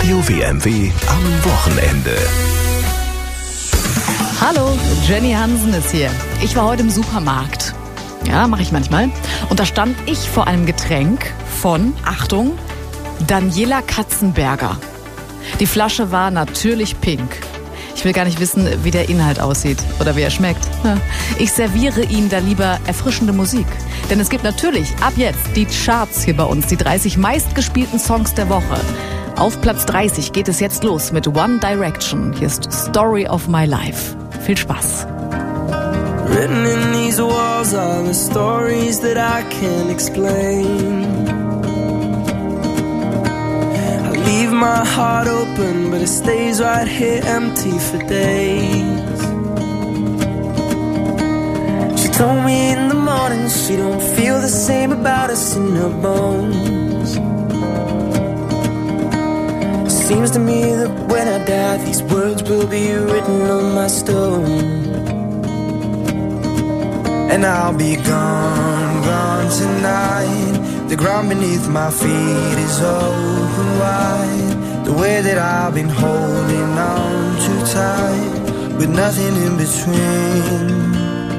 Radio WMW am Wochenende. Hallo, Jenny Hansen ist hier. Ich war heute im Supermarkt. Ja, mache ich manchmal. Und da stand ich vor einem Getränk von, Achtung, Daniela Katzenberger. Die Flasche war natürlich pink. Ich will gar nicht wissen, wie der Inhalt aussieht oder wie er schmeckt. Ich serviere Ihnen da lieber erfrischende Musik. Denn es gibt natürlich ab jetzt die Charts hier bei uns, die 30 meistgespielten Songs der Woche. Auf Platz 30 geht es jetzt los mit One Direction. Hier ist Story of My Life. Viel Spaß. Written in these walls are the stories that I can't explain. I leave my heart open, but it stays right here empty for days. She told me in the morning she don't feel the same about us in her bones. Seems to me that when I die, these words will be written on my stone. And I'll be gone, gone tonight. The ground beneath my feet is open wide. The way that I've been holding on too tight, with nothing in between.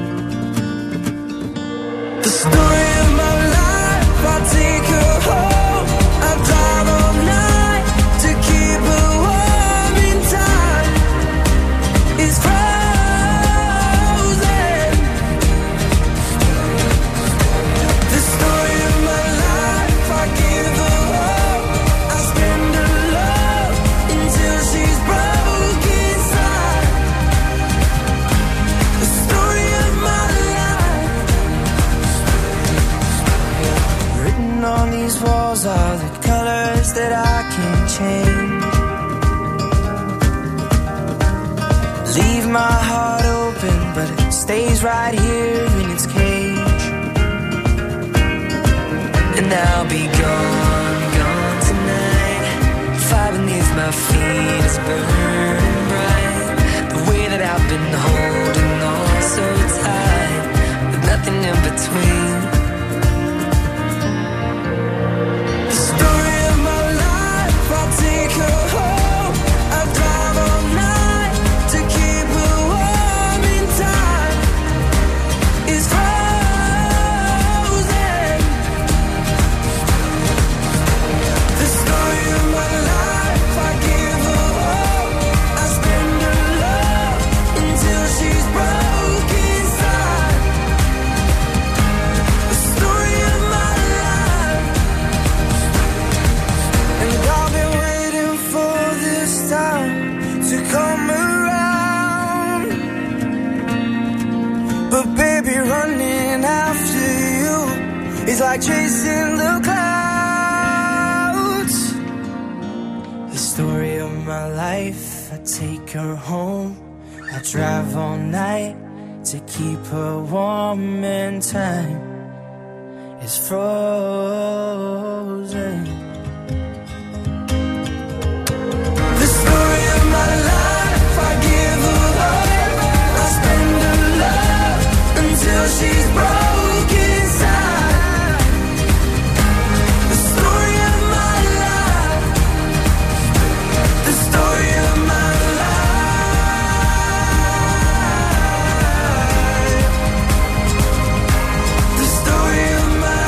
The story of my life, I take her home. I drive all night to keep her warm in time. It's walls are the colors that I can't change. Leave my heart open, but it stays right here in its cage. And I'll be gone, gone tonight. Fire beneath my feet is burning bright. The way that I've been holding on so tight, with nothing in between. Take her home. I drive all night to keep her warm in time. It's frozen. The story of my life. I give her hope. I spend her love until she's broke inside. The story of my life. And I've been to come around, but baby, running after you is like chasing the clouds. The story of my life, I take her home, I drive all night to keep her warm and time is frozen. The story of my life, I give her hope. I spend her love until she's broke inside. The story of my life. The story of my life. The story of my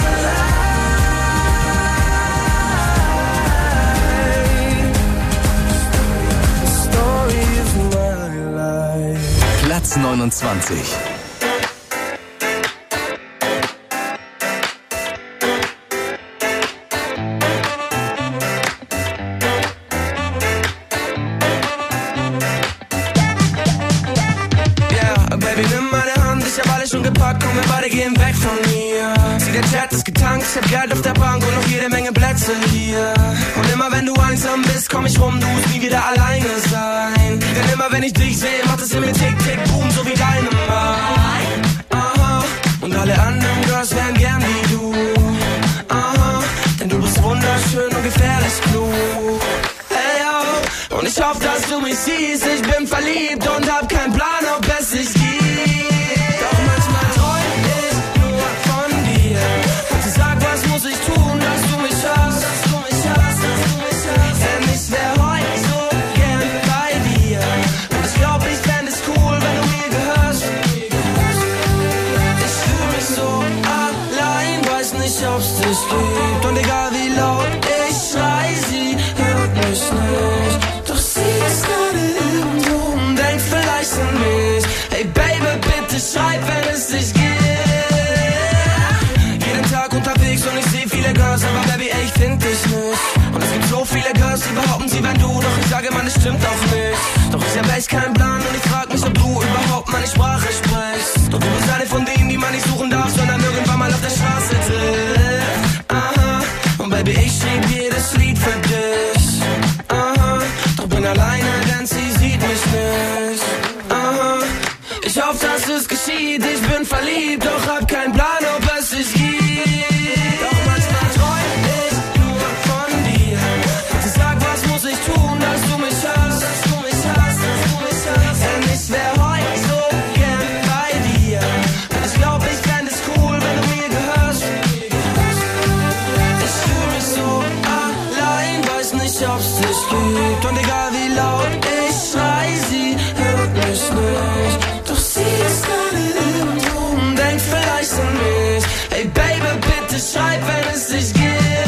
life. Platz 29. Komm, wir beide gehen weg von mir. Sieh, der Chat ist getankt, ich hab Geld auf der Bank und noch jede Menge Plätze hier. Und immer wenn du einsam bist, komm ich rum, du musst nie wieder alleine sein. Denn immer wenn ich dich sehe, macht es in mir tick, tick, boom, so wie deine Mind. Aha, und alle anderen Girls wären gern wie du. Aha, denn du bist wunderschön und gefährlich klug. Hey, yo, und ich hoffe, dass du mich siehst, ich bin verliebt und hab keinen Plan, ob es sich gibt. Muss ich tun, dass du mich hast, denn ich wär heute sie, wenn du, doch ich sage, man, es stimmt auch nicht. Doch ich hab echt keinen Plan und ich frag mich, ob du überhaupt meine Sprache sprichst. Doch du bist eine von denen, die man nicht suchen darf, sondern irgendwann mal auf der Straße trifft. Aha, und Baby, ich schrieb jedes Lied für dich. Aha, doch bin alleine, denn sie sieht mich nicht. Aha, ich hoffe, dass es geschieht, ich bin verliebt, doch hab keinen Plan, ob es sich gibt. Doch manchmal träum ich nur von dir. Sag, was muss ich tun, dass du mich hast, dass du mich hast, dass du mich hast. Denn ich wär heute so gern bei dir. Und ich glaub, ich fänd es cool, wenn du mir gehörst. Ich fühl mich so allein, weiß nicht, ob's dich gibt. Und egal wie laut ich schrei, sie hört mich nicht. Doch sie ist gerade irgendwo und denkt vielleicht an mich. Hey Baby, bitte schreib, wenn es dich gibt.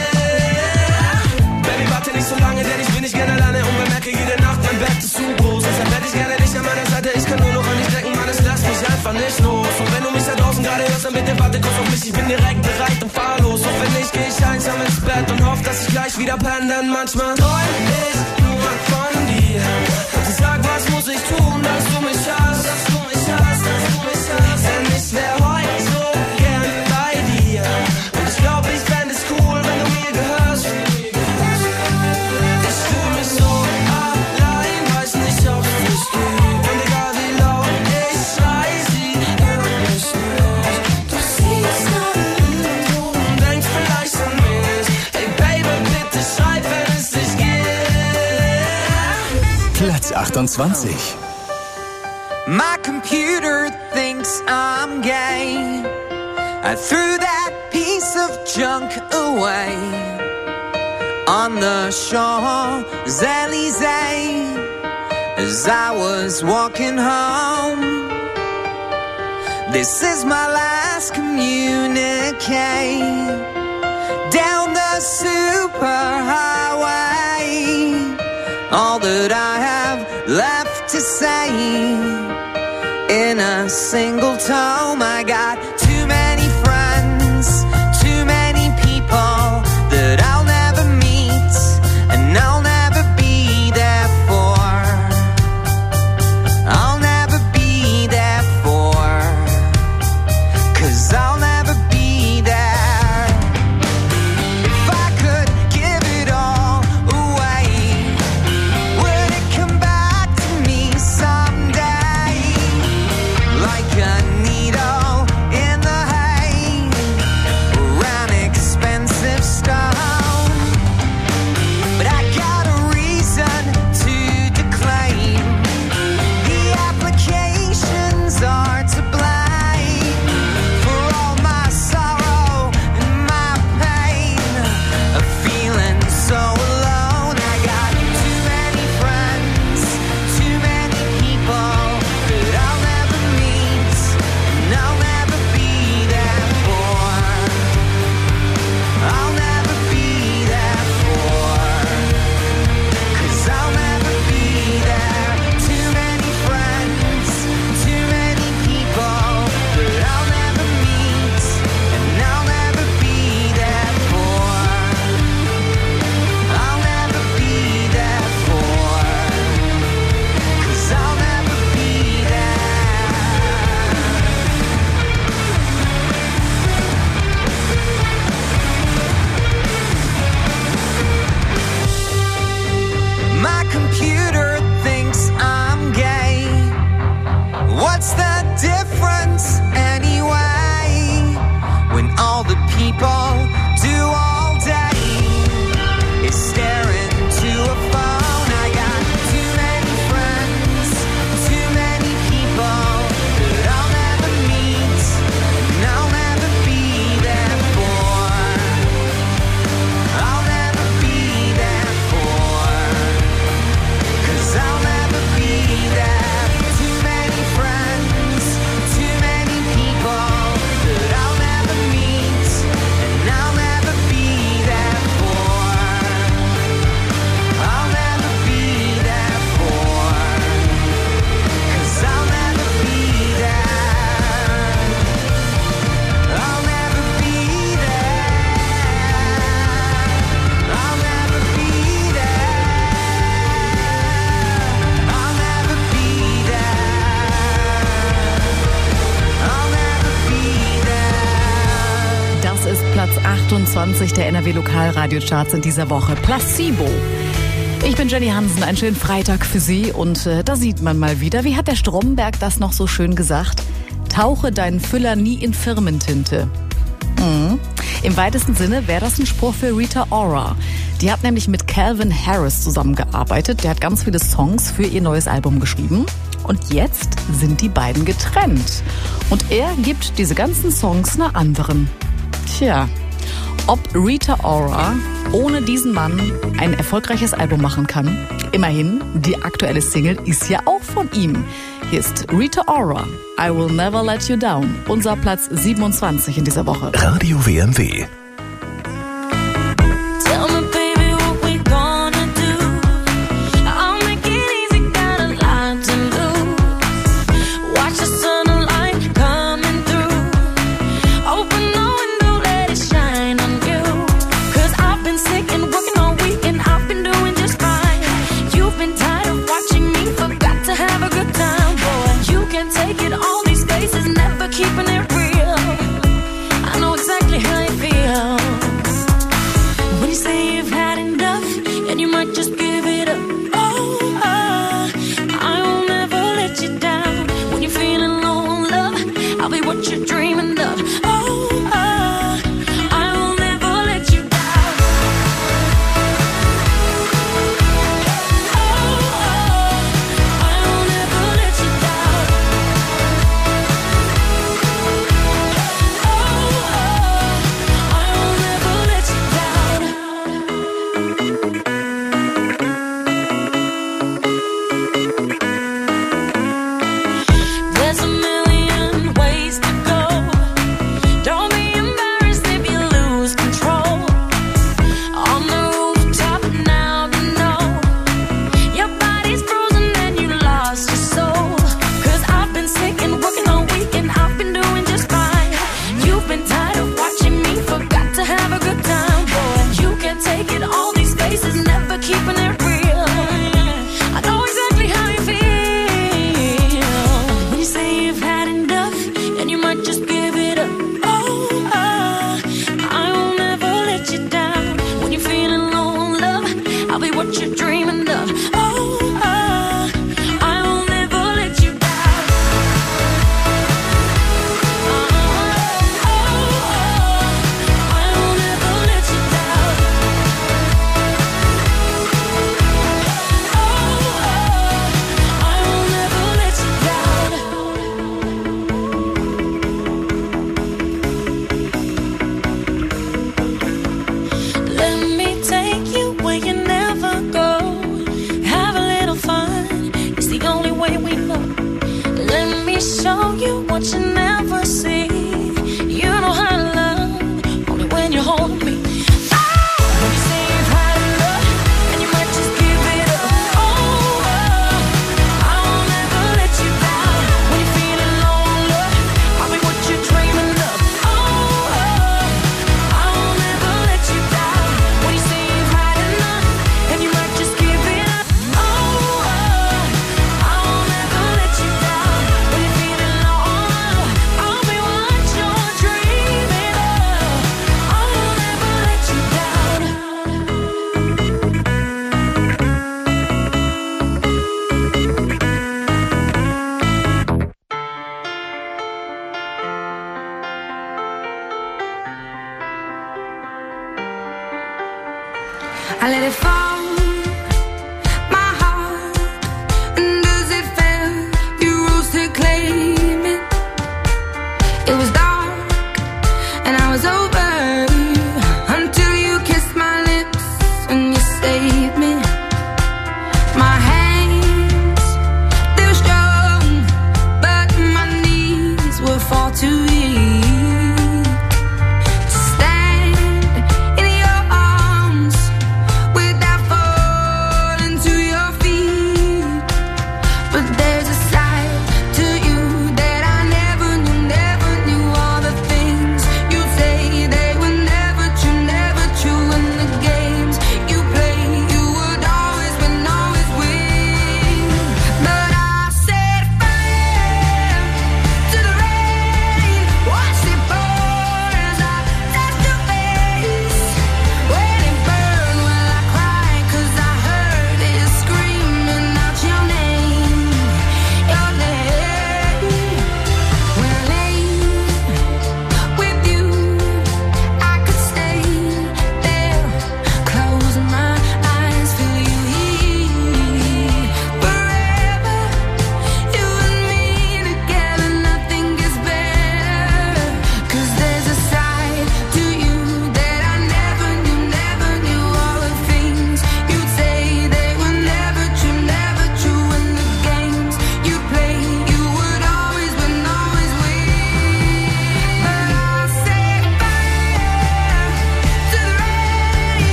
Baby, warte nicht so lange, denn ich bin nicht gerne alleine und bemerke jede Nacht, mein Bett ist zu groß. Deshalb hätte ich gerne dich an meiner Seite, ich kann nur noch an dich denken, Mann, es lässt mich einfach nicht los. Und wenn du mich da draußen gerade hörst, dann bitte warte kurz auf mich, ich bin direkt bereit und fahr los. Doch wenn nicht, geh ich einsam ins Bett und hoffe, dass ich gleich wieder penne, denn manchmal träum ich nur von dir. Sag, was muss ich tun, dass du mich hast, dass du mich hast, dass du mich hast. Denn ich wär heute so gern bei dir. Und ich glaub, ich fänd es cool, wenn du mir gehörst. Ich fühl mich so allein, weiß nicht, ob's dich gibt. Und egal wie laut ich schrei, sie hört mich nicht. Doch sie ist gerade irgendwo und denkt vielleicht an mich. Hey Baby, bitte schreib, wenn es dich gibt. Platz 28. My computer thinks I'm gay. I threw that piece of junk away on the Champs-Élysées as I was walking home. This is my last communique down the superhighway. All that I have left to say in a single tome. I got too many friends, too many people that I'll never meet and I'll never be there for. I'll never be there for, 'cause I'll never be there. If I could give it all away, would it come back to me someday? Like a needle in 27 der NRW-Lokalradiocharts in dieser Woche. Placebo. Ich bin Jenny Hansen, einen schönen Freitag für Sie und da sieht man mal wieder, wie hat der Stromberg das noch so schön gesagt? Tauche deinen Füller nie in Firmentinte. Im weitesten Sinne wäre das ein Spruch für Rita Ora. Die hat nämlich mit Calvin Harris zusammengearbeitet. Der hat ganz viele Songs für ihr neues Album geschrieben. Und jetzt sind die beiden getrennt. Und er gibt diese ganzen Songs einer anderen. Tja, ob Rita Ora ohne diesen Mann ein erfolgreiches Album machen kann? Immerhin, die aktuelle Single ist ja auch von ihm. Hier ist Rita Ora, I Will Never Let You Down. Unser Platz 27 in dieser Woche. Radio WMW.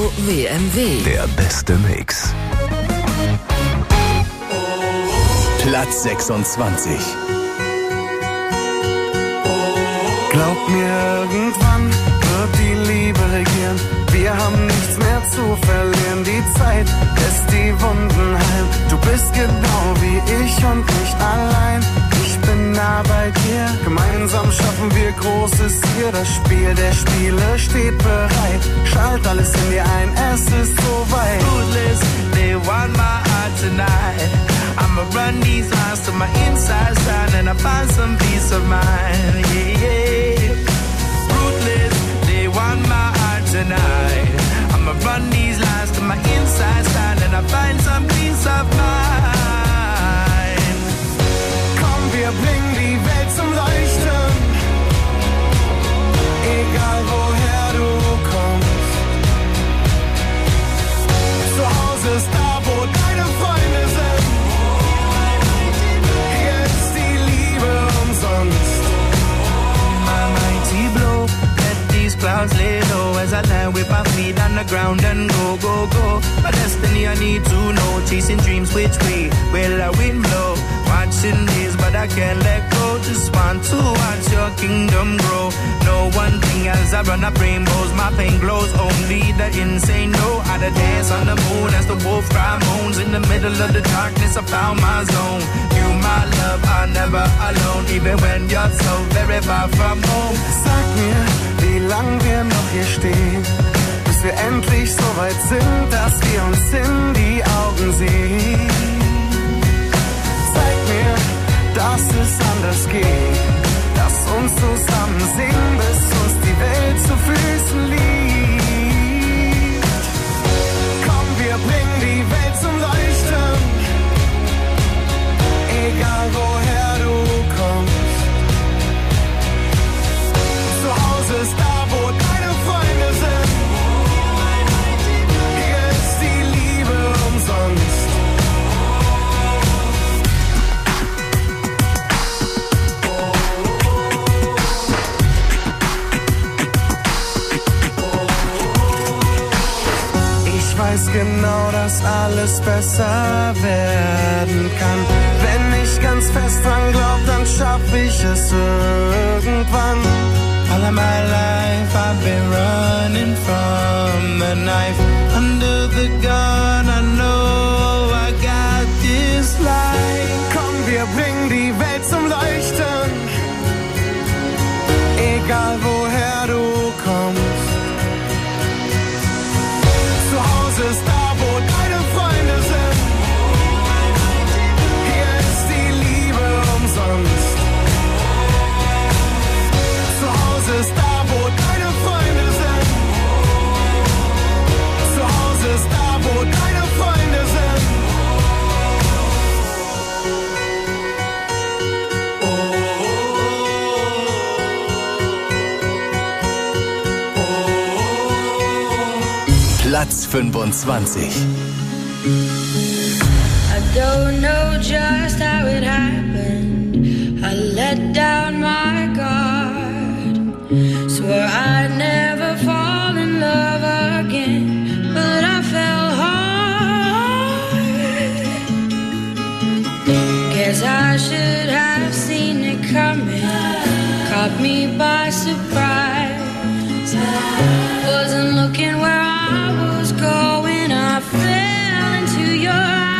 Radio WMW. Der beste Mix. Platz 26. Glaub mir, irgendwann wird die Liebe regieren. Wir haben nichts mehr zu verlieren. Die Zeit lässt die Wunden heilen. Du bist genau wie ich und nicht allein. Ich bin nah bei dir. Gemeinsam schaffen wir Großes hier. Das Spiel der Spiele steht bereit. Schalt alles in dir ein, es ist soweit. Ruthless, they want my heart tonight. I'ma run these lines to my inside side and I find some peace of mind. Yeah, yeah. Ruthless, they want my heart tonight. I'ma run these lines to my inside side and I find some peace of mind. Komm, wir bringen die Welt zum Leuchten. Egal woher du kommst. Zu Hause ist da, wo deine Freunde sind. Hier ist die Liebe umsonst. My mighty blow, let these clouds lay low as I lie with my feet on the ground and go, go, go. My destiny I need to know, chasing dreams which way will the wind blow? Watching this but I can't let go, just want to watch your kingdom grow. No one thing as I run up rainbows, my pain glows, only the insane know how to dance on the moon as the wolf cry moans. In the middle of the darkness I found my zone. You my love, I'm never alone, even when you're so very far from home. Sag mir, wie lang wir noch hier stehen, bis wir endlich so weit sind, dass wir uns in die Augen sehen. Zeig mir, dass es anders geht, lass uns zusammen singen, bis uns die Welt zu Füßen liegt. Komm, wir bringen die Welt zum Leuchten, egal woher du kommst. Zu Hause ist da, wo deine Freunde sind. Hier ist die Liebe umsonst. Ich weiß genau, dass alles besser werden kann. Wenn ich ganz fest dran glaub, dann schaff ich es irgendwann. All of my life I've been running from the knife. Under the gun I know I got this life. Komm, wir bringen die Welt zum Leuchten, egal woher du kommst. Zu Hause ist da, wo deine Freunde sind. Hier ist die Liebe umsonst. Zu Hause ist da, wo deine Freunde sind. Zu Hause ist da, wo deine Freunde sind. Platz 25. I don't know just how it happened. I let down my guard. Swore I'd never fall in love again, but I fell hard. Guess I should have seen it coming. Caught me by surprise. Wasn't looking where I was going. I fell into your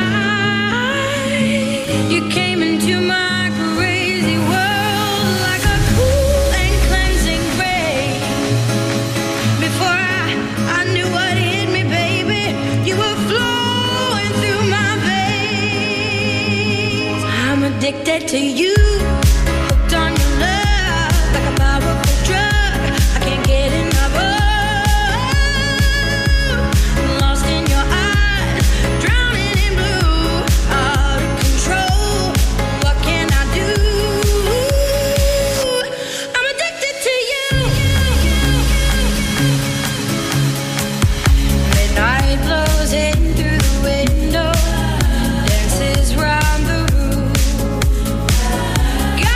eyes. You came into my crazy world like a cool and cleansing rain. Before I knew what hit me, baby, you were flowing through my veins. I'm addicted to you, hooked on your love like a powerful drug. I can't get enough of. Lost in your eyes, drowning in blue, out of control. What can I do? I'm addicted to you. Midnight blows in through the window, dances round the room.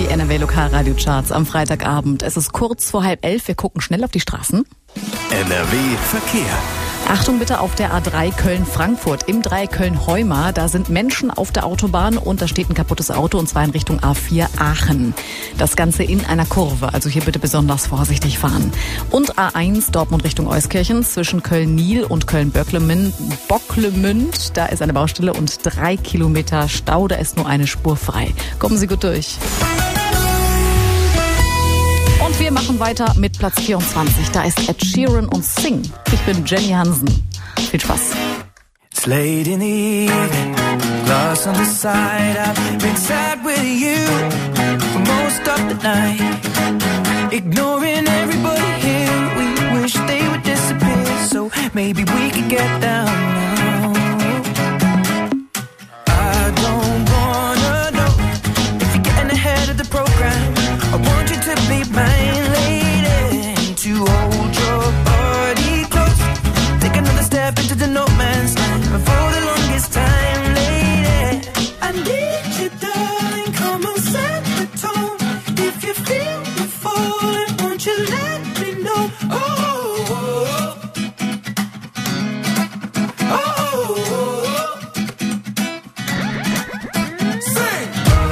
Die NRW Lokalradio-Charts am Freitagabend. Es ist kurz vor 10:30. Wir gucken schnell auf die Straßen. NRW Verkehr. Achtung bitte auf der A3 Köln-Frankfurt. Im Dreieck Köln-Heuma, da sind Menschen auf der Autobahn und da steht ein kaputtes Auto und zwar in Richtung A4 Aachen. Das Ganze in einer Kurve, also hier bitte besonders vorsichtig fahren. Und A1 Dortmund Richtung Euskirchen zwischen Köln-Niel und Köln-Bocklemünd. Da ist eine Baustelle und 3 Kilometer Stau, da ist nur eine Spur frei. Kommen Sie gut durch. Und wir machen weiter mit Platz 24. Da ist Ed Sheeran und Sing. Ich bin Jenny Hansen. Viel Spaß. It's late in the evening, glass on the side. I've been sad with you for most of the night. Ignoring everybody here, we wish they would disappear. So maybe we could get down now. I don't wanna know if you're getting ahead of the program. I want you to be my lady, to hold your body close. Take another step into the no man's land for the longest time, lady. I need you, darling, come on, set the tone. If you feel me falling, won't you let me know? Oh, oh, oh, oh, oh. Sing.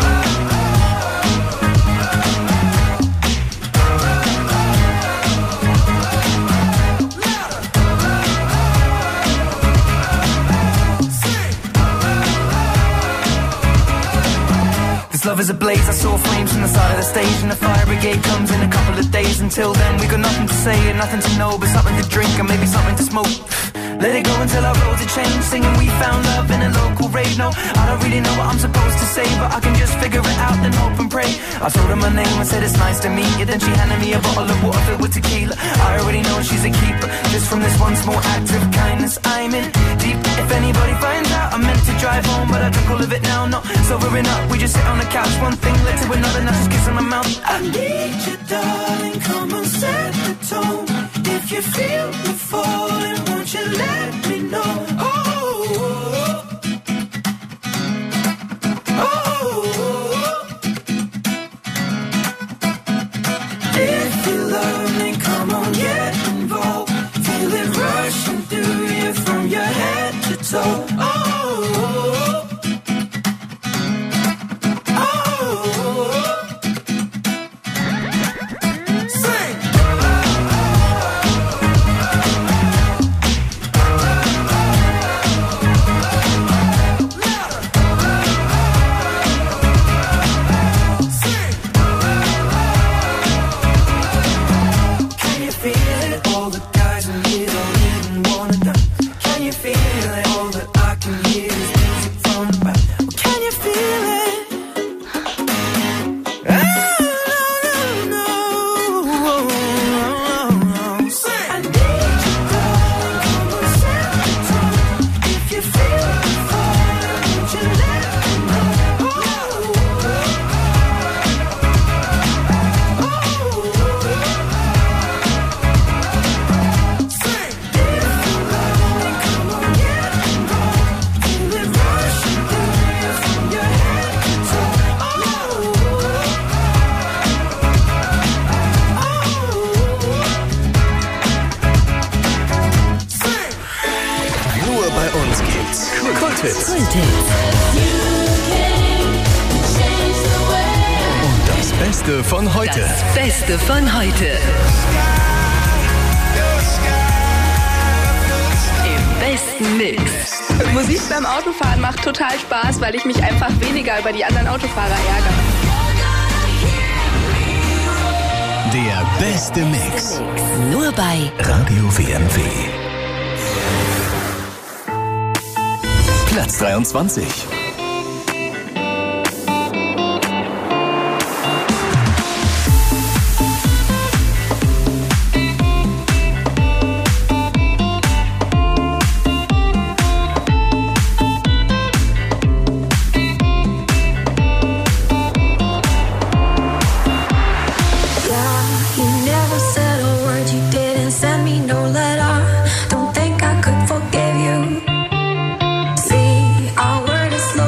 This love is ablaze, I saw flames from the side of the stage. And the fire brigade comes in a couple of days. Until then we got nothing to say and nothing to know, but something to drink and maybe something to smoke. Let it go until our roads are changed. Singing we found love in a local rave. No, I don't really know what I'm supposed to say, but I can just figure it out and hope and pray. I told her my name, I said it's nice to meet you. Then she handed me a bottle of water filled with tequila. I already know she's a keeper. Just from this one small act of kindness, I'm in deep. If anybody finds out, I meant to drive home, but I drink all of it now. Not sobering up, we just sit on the couch. One thing led to another, now just kiss on my mouth. I need you, darling, come on, set the tone. If you feel me falling, won't you let me know? Oh, oh, oh, oh. If you love me, come on, get involved. Feel it rushing through you from your head to toe. Oh, oh, oh, oh. Sing. Can you feel it? All the guys in here don't even wanna dance. Can you feel it? All that I can hear is music from the back. Well, can you feel it? No, no, no. Sing. I need you, darling, come on, set the tone. If you feel it falling, won't you let me know? Oh, sing. If you love me, come on, get involved. Feel it rushing through you from your head to toe. Oh, sing. Nur bei uns gibt's Kulthits. Und das Beste von heute. Das Beste von heute. Im besten Mix. Musik beim Autofahren macht total Spaß, weil ich mich einfach weniger über die anderen Autofahrer ärgere. Der beste Mix. Nur bei Radio WMW. Platz 23. You never said a word, you didn't send me no letter. Don't think I could forgive you. See, our word is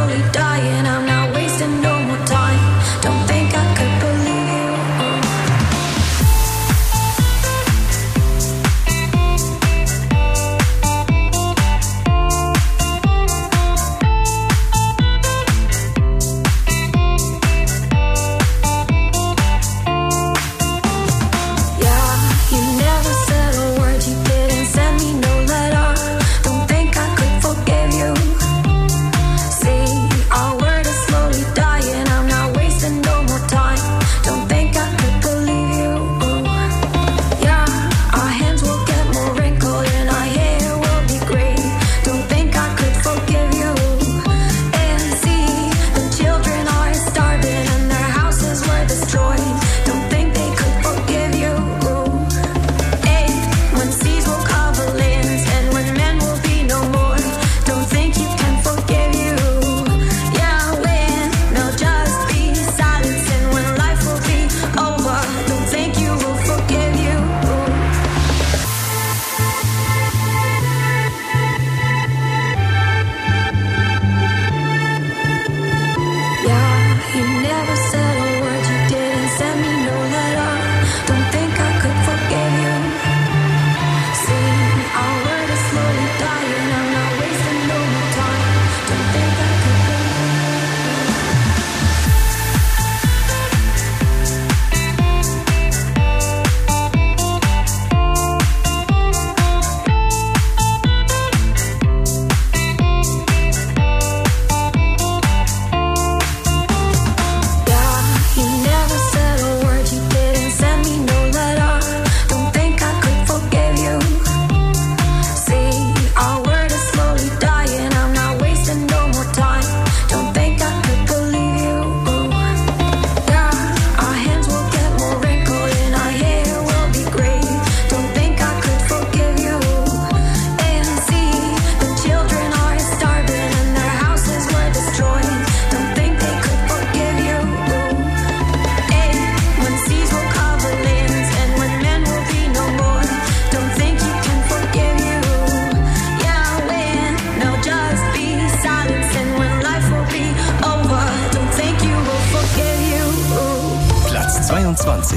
22.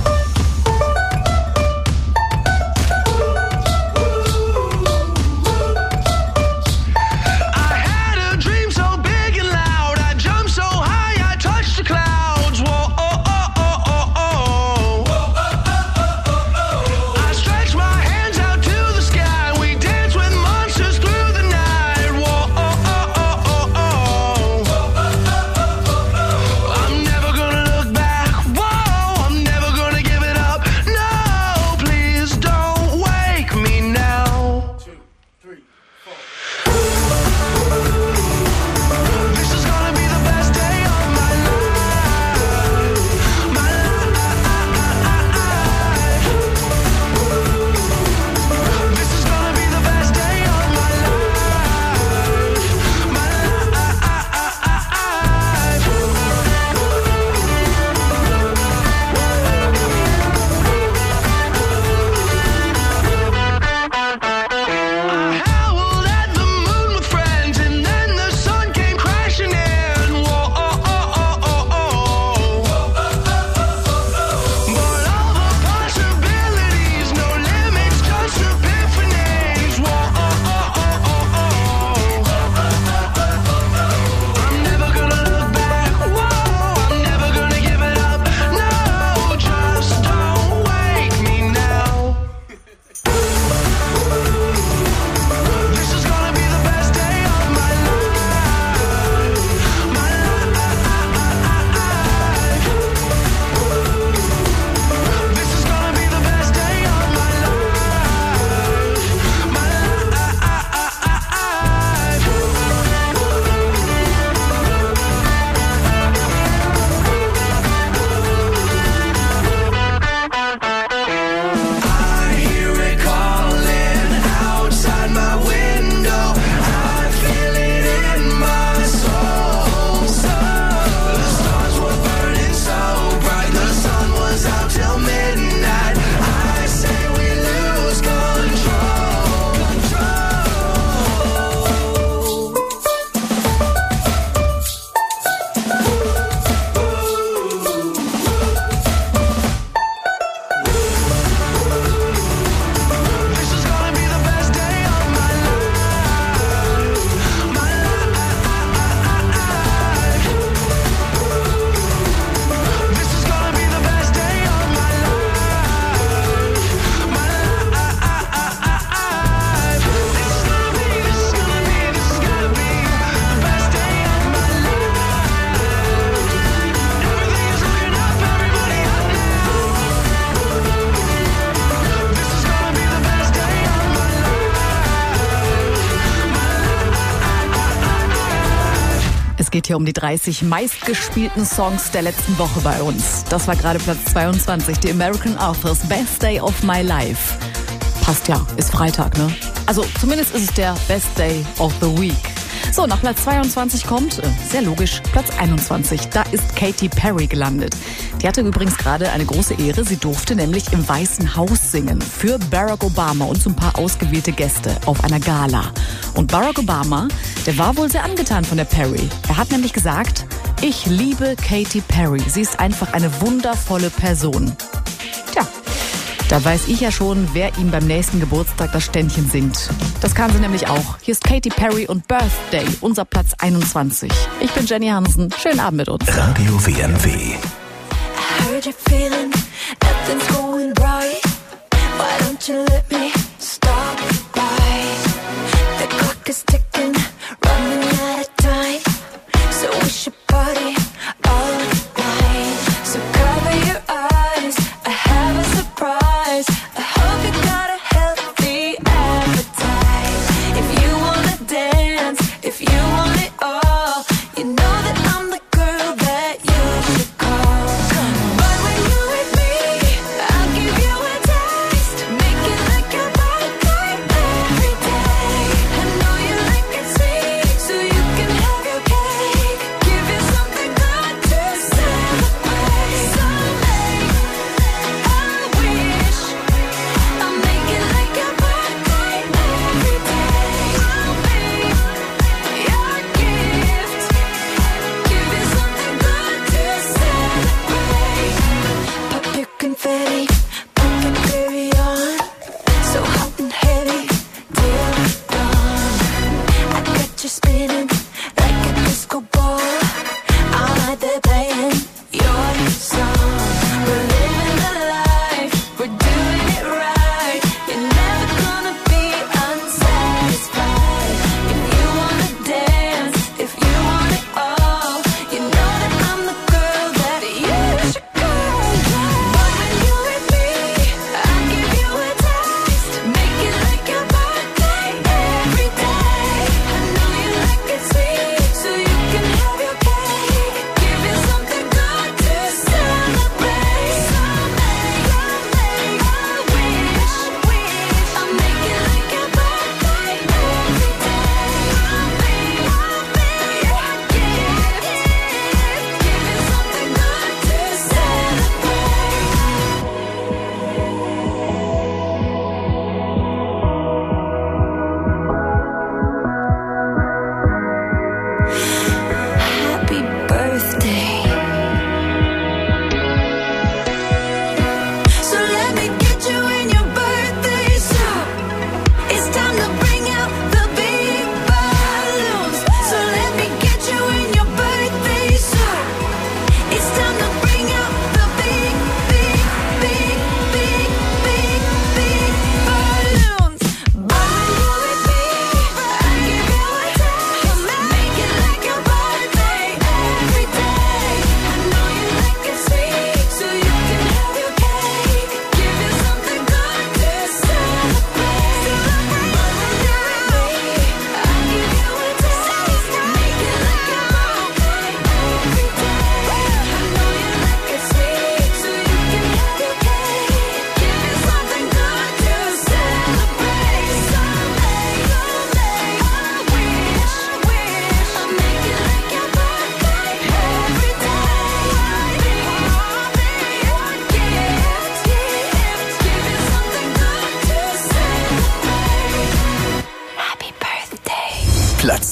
Es geht hier um die 30 meistgespielten Songs der letzten Woche bei uns. Das war gerade Platz 22, die American Authors Best Day of My Life. Passt ja, ist Freitag, ne? Also zumindest ist es der Best Day of the Week. So, nach Platz 22 kommt, sehr logisch, Platz 21. Da ist Katy Perry gelandet. Die hatte übrigens gerade eine große Ehre. Sie durfte nämlich im Weißen Haus singen für Barack Obama und so ein paar ausgewählte Gäste auf einer Gala. Und Barack Obama, der war wohl sehr angetan von der Perry. Er hat nämlich gesagt, ich liebe Katy Perry. Sie ist einfach eine wundervolle Person. Tja, da weiß ich ja schon, wer ihm beim nächsten Geburtstag das Ständchen singt. Das kann sie nämlich auch. Hier ist Katy Perry und Birthday, unser Platz 21. Ich bin Jenny Hansen. Schönen Abend mit uns. Radio WNW. I heard you're feeling nothing's going right. Why don't you let me stop right? The clock is ticking, running out of time. So we should party all night. So cover your eyes, I have a surprise. I hope you got a healthy appetite. If you wanna dance, if you want it all, you know that I'm the girl that you should call. But when you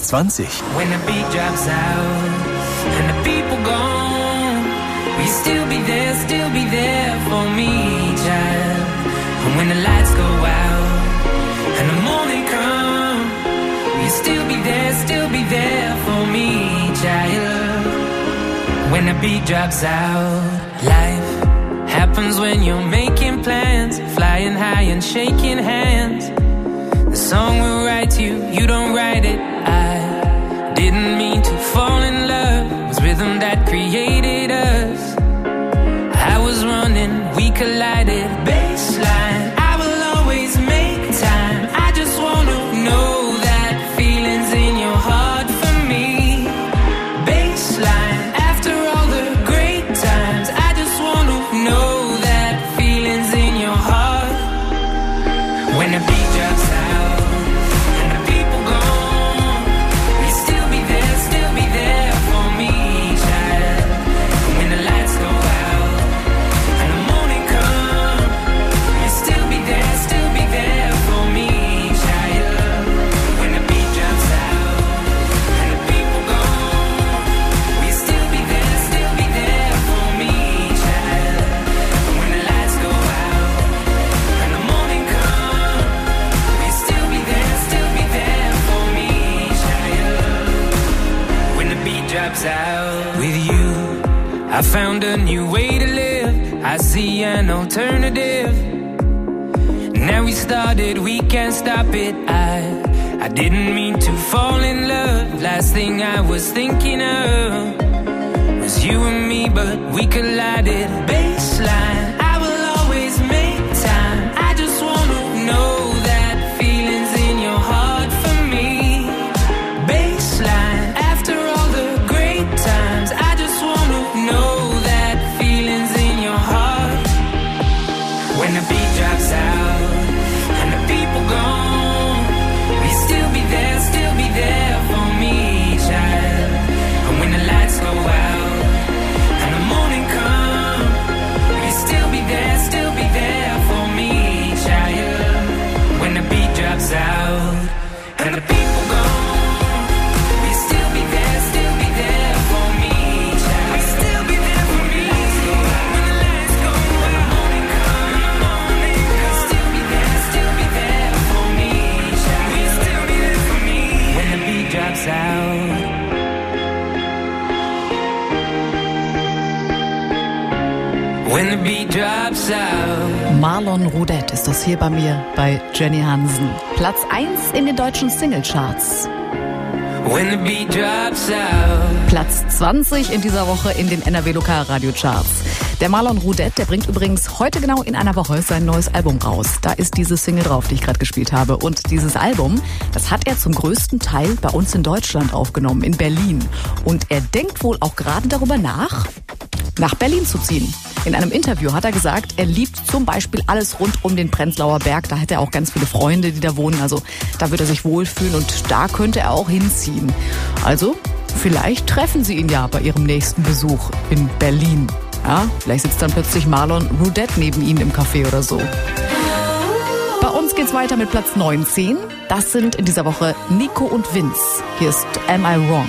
20. When the beat drops out and the people gone, will you still be there for me, child? And when the lights go out and the morning comes, will you still be there for me, child? When the beat drops out, life happens when you're making plans, flying high and shaking hands. The song will write you, you don't write it. I didn't mean to fall in love. It was rhythm that created us. I was running, we collided. Baseline, I will always make time. I just wanna know that feeling's in your heart for me. Baseline, after all the great times, I just wanna know that feeling's in your heart. When the beat drops out and the people gone, will you still be there for me, child? And when the lights go out and the morning comes, will you still be there for me, child? When the beat drops out and the people gone, will you still be there for me, child? And when the lights go out and the morning comes, will you still be there for me, child? When the beat drops out. With you, I found a new way to live. I see an alternative. Now we started, we can't stop it. I didn't mean to fall in love. Last thing I was thinking of was you and me, but we collided. Baseline, I will always make time. I just wanna know that feeling's in your heart for me. Baseline, after all the great times, I just wanna know that feeling's in your heart. When the beat drops out and the people gone, will you still be there for me, child? And when the lights go out and the morning comes, will you still be there for me, child? When the beat drops out and the people gone, will you still be there for me, child? Will you still be there for me? When the lights go out and the morning comes, will you still be there for me, child? Will you still be there for me? When the beat drops out. When the beat drops out. Marlon Roudette ist das hier bei mir bei Jenny Hansen. Platz 1 in den deutschen Singlecharts. When the beat drops out. Platz 20 in dieser Woche in den NRW Lokalradiocharts. Der Marlon Roudette, der bringt übrigens heute genau in einer Woche sein neues Album raus. Da ist diese Single drauf, die ich gerade gespielt habe. Und dieses Album, das hat er zum größten Teil bei uns in Deutschland aufgenommen, in Berlin. Und er denkt wohl auch gerade darüber nach Berlin zu ziehen. In einem Interview hat er gesagt, er liebt zum Beispiel alles rund um den Prenzlauer Berg. Da hat er auch ganz viele Freunde, die da wohnen. Also da wird er sich wohlfühlen und da könnte er auch hinziehen. Also vielleicht treffen Sie ihn ja bei Ihrem nächsten Besuch in Berlin. Ja, vielleicht sitzt dann plötzlich Marlon Roudette neben Ihnen im Café oder so. Bei uns geht's weiter mit Platz 19. Das sind in dieser Woche Nico und Vince. Hier ist Am I Wrong?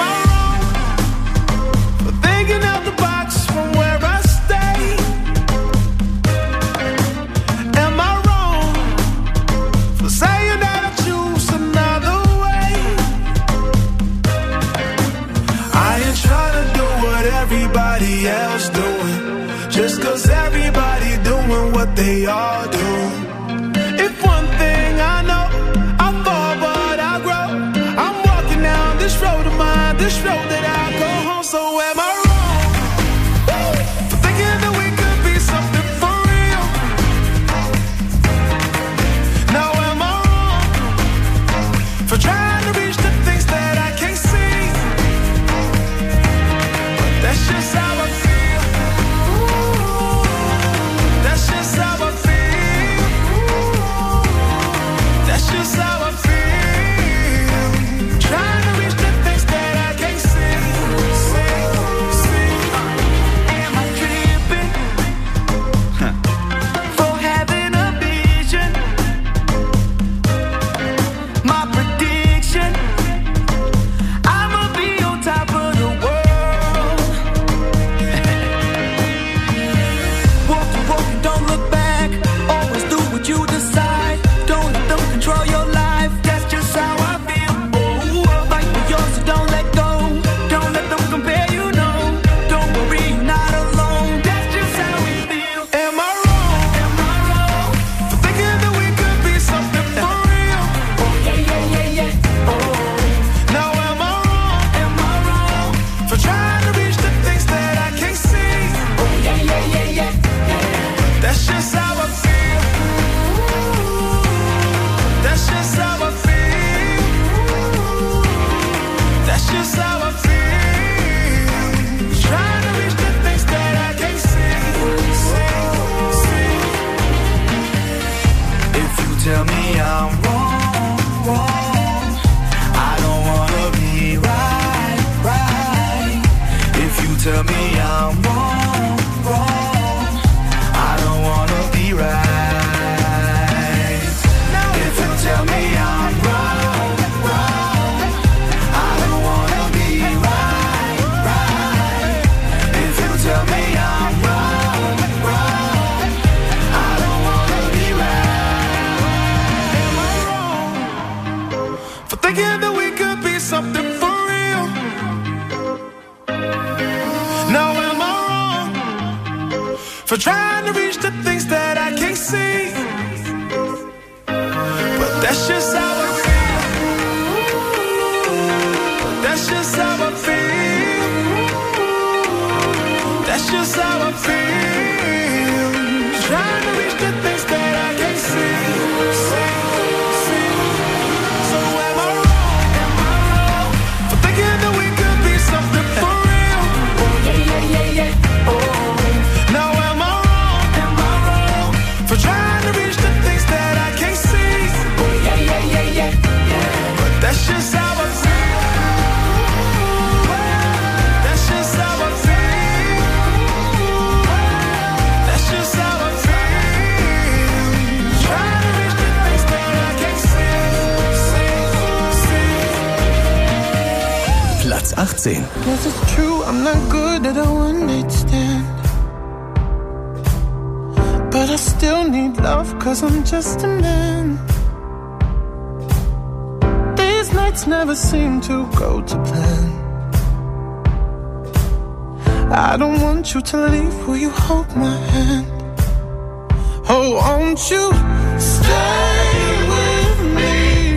Everybody else doing, just cause everybody doing what they all do. If one thing I know, I fall but I grow. I'm walking down this road of mine. for trying to reach the things that I can't see. But that's just how I feel. That's just how I feel. That's just how I feel. Trying to reach the things that I can't see. So am I wrong for thinking that we could be something for real? Oh yeah, yeah, yeah, yeah. Oh. Now am I wrong for trying to reach the things that I can't see? Oh yeah, yeah, yeah, yeah, yeah. But that's just how I feel. That's just how I feel. That's just how I feel. Trying to reach the things that I can't see. Platz 18. Yes, it's true, I'm not good at a one-night stand, but I still need love, cause I'm just a man. These nights never seem to go to plan. I don't want you to leave, will you hold my hand? Oh, won't you stay with me?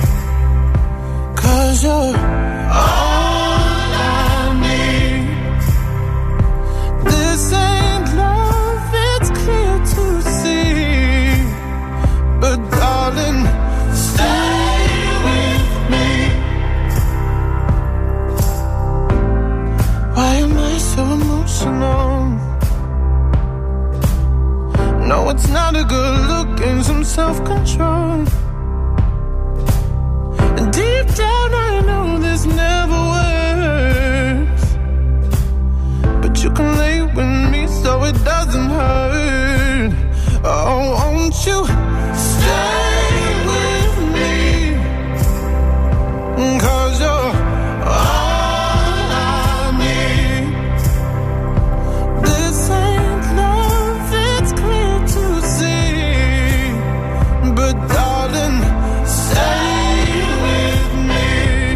Cause you're all I need. This ain't love, it's clear to see. But darling, stay with me. Why am I so emotional? No, it's not a good look, and some self-control. And deep down I know this never works, but you can lay with me so it doesn't hurt. Oh, won't you stay with me? Cause you're all I need. This ain't love, it's clear to see. But darling, stay with me.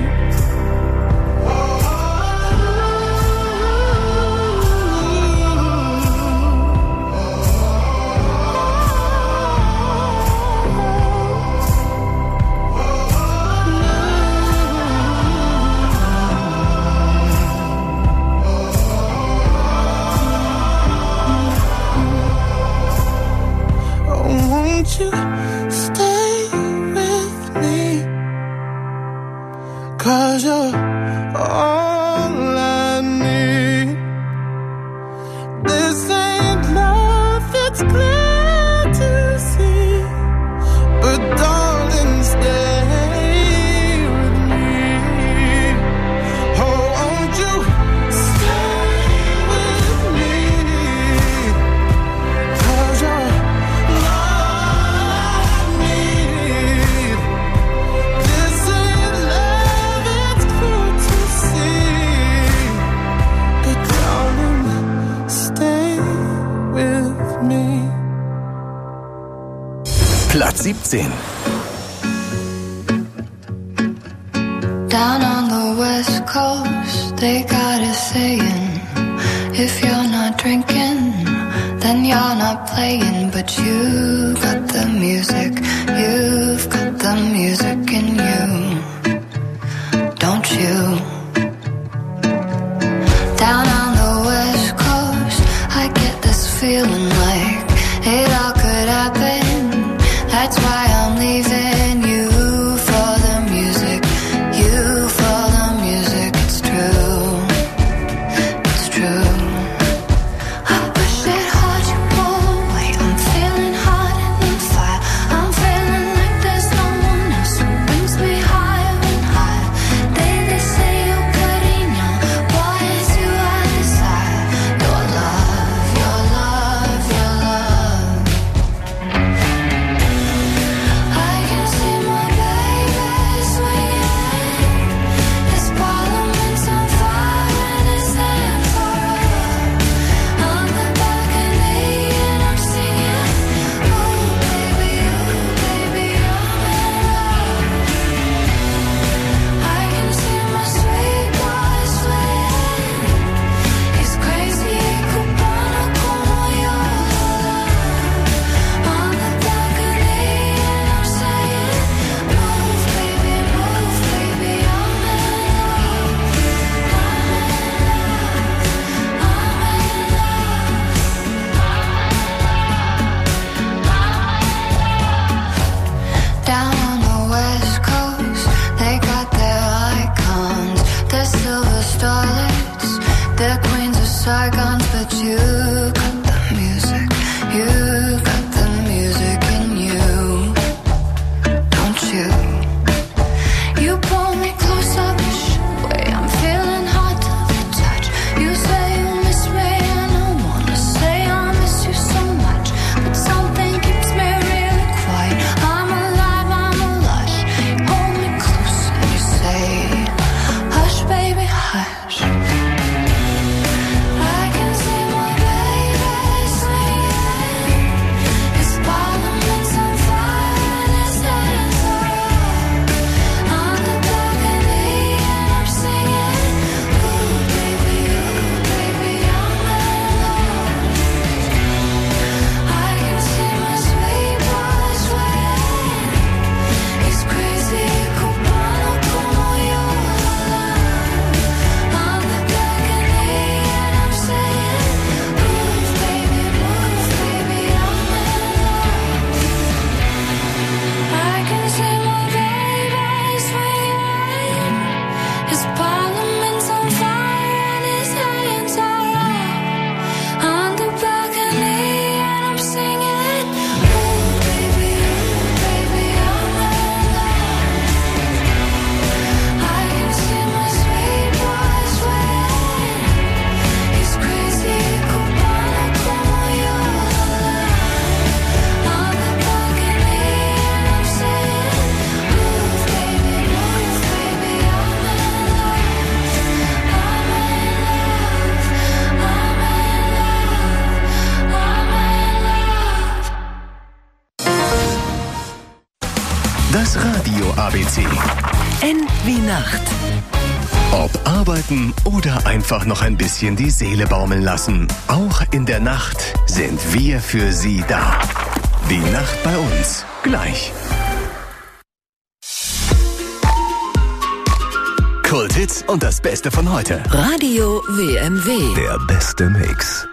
Oh, won't you stay with me? Cause you're all I need. This ain't love, it's clear to see. But darling, stay with me. Oh, won't you stay with me? Cause you're all I need. This ain't love, it's clear to see. But darling, stay with me. Platz 17. Down on the west coast, they got a saying, if you're not drinking, then you're not playing. But you got the music, you've got the music in you, don't you? Down on the west coast, I get this feeling like it all could happen. That's why I'm leaving you for the music, you for the music. It's true, it's true. I wish it hard you boy. I'm feeling hot and fire. I'm feeling like there's no one else who brings me higher and higher. They say Das Radio ABC. N wie Nacht. Ob arbeiten oder einfach noch ein bisschen die Seele baumeln lassen. Auch in der Nacht sind wir für Sie da. Die Nacht bei uns. Gleich. Kulthits und das Beste von heute. Radio WMW. Der beste Mix.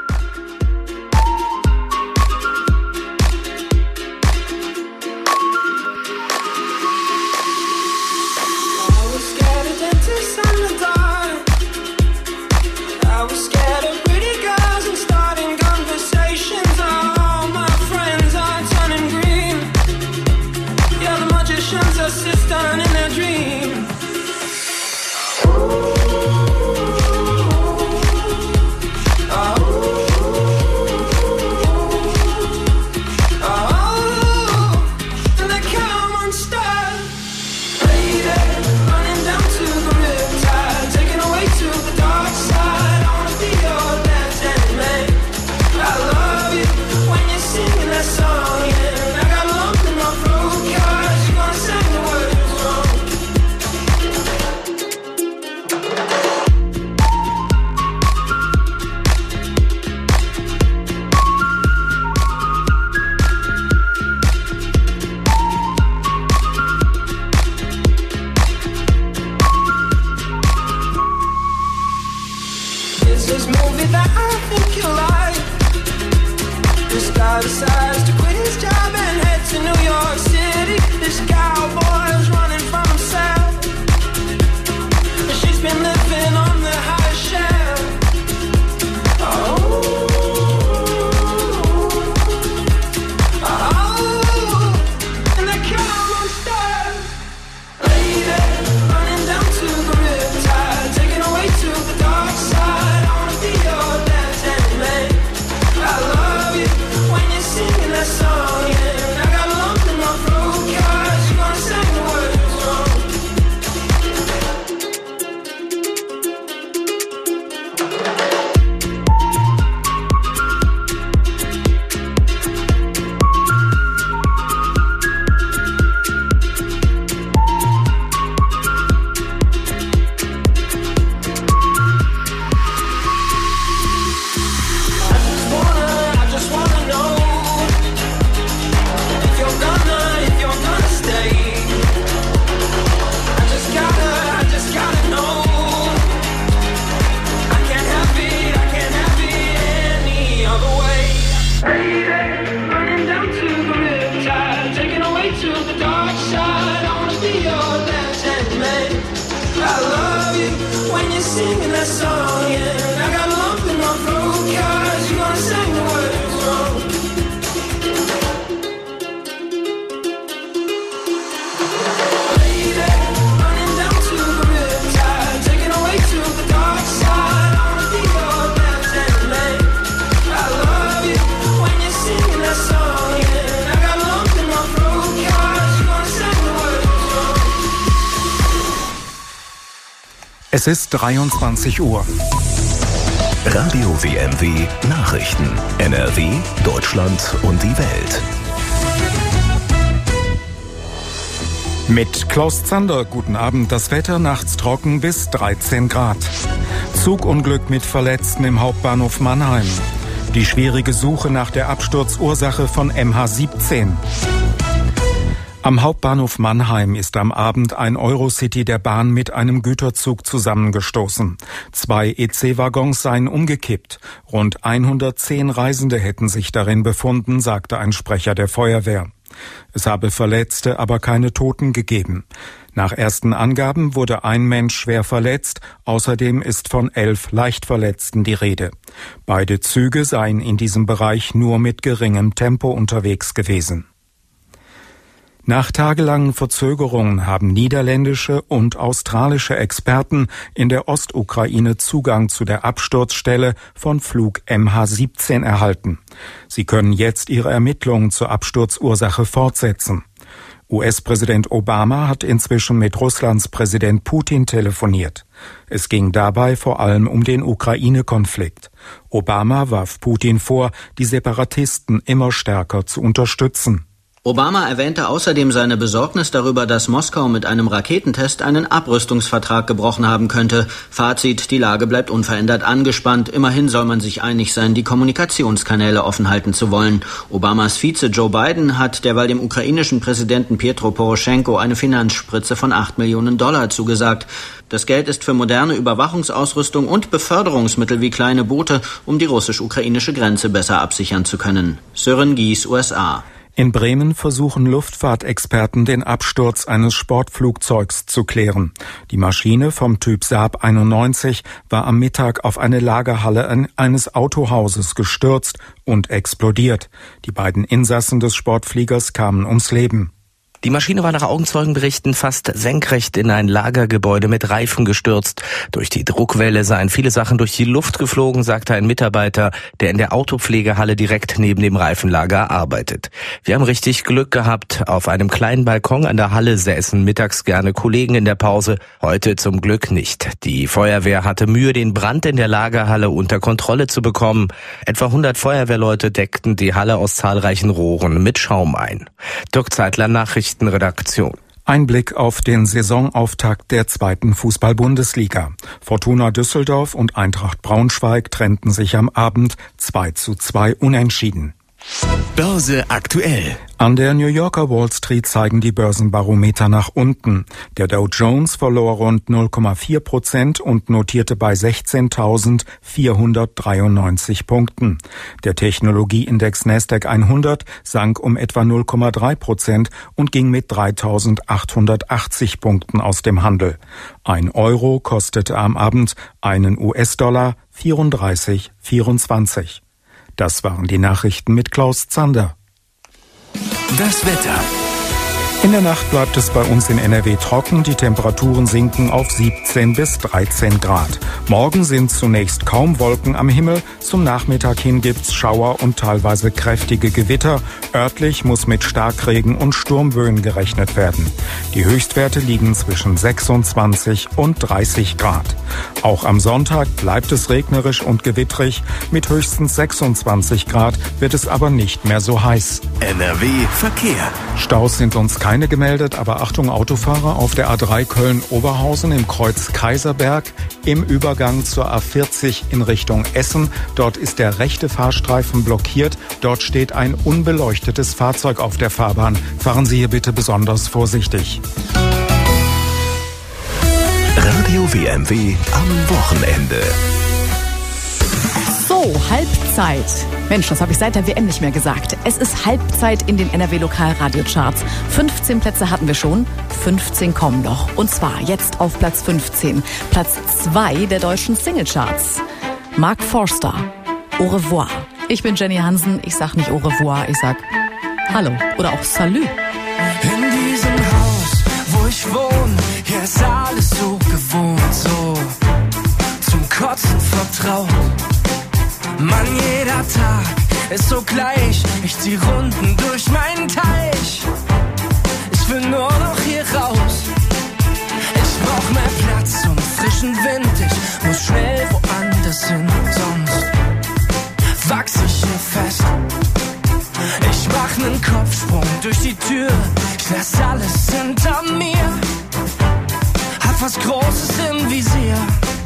Es ist 23 Uhr. Radio WMW Nachrichten. NRW, Deutschland und die Welt. Mit Klaus Zander, guten Abend. Das Wetter nachts trocken bis 13 Grad. Zugunglück mit Verletzten im Hauptbahnhof Mannheim. Die schwierige Suche nach der Absturzursache von MH17. Am Hauptbahnhof Mannheim ist am Abend ein Eurocity der Bahn mit einem Güterzug zusammengestoßen. 2 EC-Waggons seien umgekippt. Rund 110 Reisende hätten sich darin befunden, sagte ein Sprecher der Feuerwehr. Es habe Verletzte, aber keine Toten gegeben. Nach ersten Angaben wurde ein Mensch schwer verletzt. Außerdem ist von 11 Leichtverletzten die Rede. Beide Züge seien in diesem Bereich nur mit geringem Tempo unterwegs gewesen. Nach tagelangen Verzögerungen haben niederländische und australische Experten in der Ostukraine Zugang zu der Absturzstelle von Flug MH17 erhalten. Sie können jetzt ihre Ermittlungen zur Absturzursache fortsetzen. US-Präsident Obama hat inzwischen mit Russlands Präsident Putin telefoniert. Es ging dabei vor allem um den Ukraine-Konflikt. Obama warf Putin vor, die Separatisten immer stärker zu unterstützen. Obama erwähnte außerdem seine Besorgnis darüber, dass Moskau mit einem Raketentest einen Abrüstungsvertrag gebrochen haben könnte. Fazit: Die Lage bleibt unverändert angespannt. Immerhin soll man sich einig sein, die Kommunikationskanäle offen halten zu wollen. Obamas Vize Joe Biden hat derweil dem ukrainischen Präsidenten Petro Poroschenko eine Finanzspritze von $8 Millionen zugesagt. Das Geld ist für moderne Überwachungsausrüstung und Beförderungsmittel wie kleine Boote, um die russisch-ukrainische Grenze besser absichern zu können. Sören Gies, USA. In Bremen versuchen Luftfahrtexperten, den Absturz eines Sportflugzeugs zu klären. Die Maschine vom Typ Saab 91 war am Mittag auf eine Lagerhalle eines Autohauses gestürzt und explodiert. Die beiden Insassen des Sportfliegers kamen ums Leben. Die Maschine war nach Augenzeugenberichten fast senkrecht in ein Lagergebäude mit Reifen gestürzt. Durch die Druckwelle seien viele Sachen durch die Luft geflogen, sagte ein Mitarbeiter, der in der Autopflegehalle direkt neben dem Reifenlager arbeitet. Wir haben richtig Glück gehabt. Auf einem kleinen Balkon an der Halle säßen mittags gerne Kollegen in der Pause. Heute zum Glück nicht. Die Feuerwehr hatte Mühe, den Brand in der Lagerhalle unter Kontrolle zu bekommen. Etwa 100 Feuerwehrleute deckten die Halle aus zahlreichen Rohren mit Schaum ein. Dirk Zeitler, Nachrichtenredaktion. Ein Blick auf den Saisonauftakt der 2. Fußball-Bundesliga. Fortuna Düsseldorf und Eintracht Braunschweig trennten sich am Abend 2:2 unentschieden. Börse aktuell. An der New Yorker Wall Street zeigen die Börsenbarometer nach unten. Der Dow Jones verlor rund 0,4% und notierte bei 16.493 Punkten. Der Technologieindex Nasdaq 100 sank um etwa 0,3% und ging mit 3.880 Punkten aus dem Handel. Ein Euro kostete am Abend einen US-Dollar 34,24. Das waren die Nachrichten mit Klaus Zander. Das Wetter. In der Nacht bleibt es bei uns in NRW trocken. Die Temperaturen sinken auf 17 bis 13 Grad. Morgen sind zunächst kaum Wolken am Himmel. Zum Nachmittag hin gibt's Schauer und teilweise kräftige Gewitter. Örtlich muss mit Starkregen und Sturmböen gerechnet werden. Die Höchstwerte liegen zwischen 26 und 30 Grad. Auch am Sonntag bleibt es regnerisch und gewittrig. Mit höchstens 26 Grad wird es aber nicht mehr so heiß. NRW Verkehr. Staus sind uns keine gemeldet, aber Achtung Autofahrer auf der A3 Köln-Oberhausen im Kreuz Kaiserberg im Übergang zur A40 in Richtung Essen. Dort ist der rechte Fahrstreifen blockiert. Dort steht ein unbeleuchtetes Fahrzeug auf der Fahrbahn. Fahren Sie hier bitte besonders vorsichtig. Radio WMW am Wochenende. So, Halbzeit. Mensch, das habe ich seit der WM nicht mehr gesagt. Es ist Halbzeit in den NRW-Lokalradiocharts. 15 Plätze hatten wir schon, 15 kommen noch. Und zwar jetzt auf Platz 15. Platz 2 der deutschen Singlecharts. Mark Forster, Au revoir. Ich bin Jenny Hansen, ich sag nicht Au revoir, ich sag Hallo oder auch Salü. In diesem Haus, wo ich wohne, hier ist alles so gewohnt, so zum Kotzen vertraut. Mann, jeder Tag ist so gleich. Ich zieh Runden durch meinen Teich. Ich will nur noch hier raus. Ich brauch mehr Platz und frischen Wind. Ich muss schnell woanders hin, sonst wachs ich hier fest. Ich mach nen Kopfsprung durch die Tür. Ich lass alles hinter mir. Hab was Großes im Visier.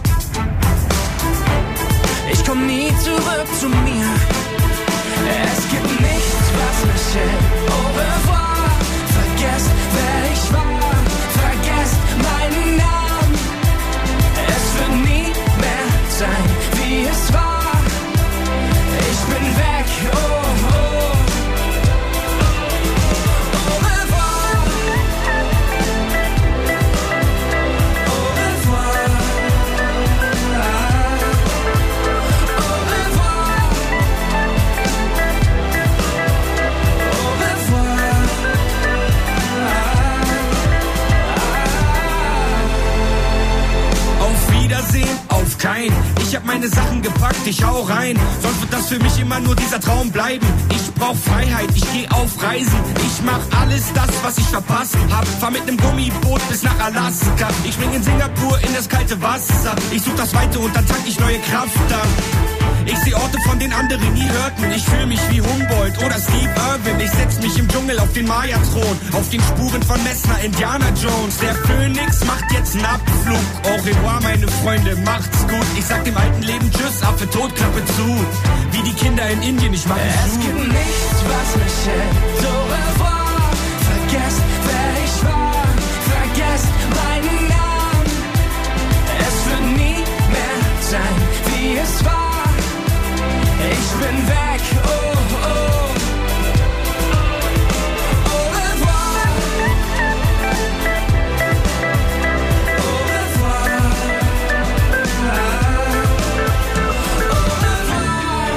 Ich komm nie zurück zu mir. Es gibt nichts, was mich hält. Au revoir. Vergesst, wer ich war. Vergesst meinen Namen. Es wird nie mehr sein, wie es war. Ich bin weg, oh, oh. Au revoir. Au revoir. Auf kein, ich hab meine Sachen gepackt, ich hau rein. Sonst wird das für mich immer nur dieser Traum bleiben. Ich brauch Freiheit, ich geh auf Reisen. Ich mach alles das, was ich verpasst hab. Fahr mit nem Gummiboot bis nach Alaska. Ich spring in Singapur in das kalte Wasser. Ich such das Weite und dann tank ich neue Kraft ab. Ich seh Orte, von den anderen nie hörten. Ich fühl mich wie Humboldt oder Steve Irwin. Ich setz mich im Dschungel auf den Maya-Thron, auf den Spuren von Messner, Indiana Jones. Der Phönix macht jetzt einen Abflug. Au revoir, meine Freunde, macht's gut. Ich sag dem alten Leben Tschüss, Affe tot, Klappe zu. Wie die Kinder in Indien, ich mach mich Es gibt nichts, was mich hält. Au revoir, vergesst, wer ich war. Vergesst meinen Namen. Es wird nie mehr sein, wie es war. Ich bin weg, oh, oh. Au revoir. Au revoir. Au revoir.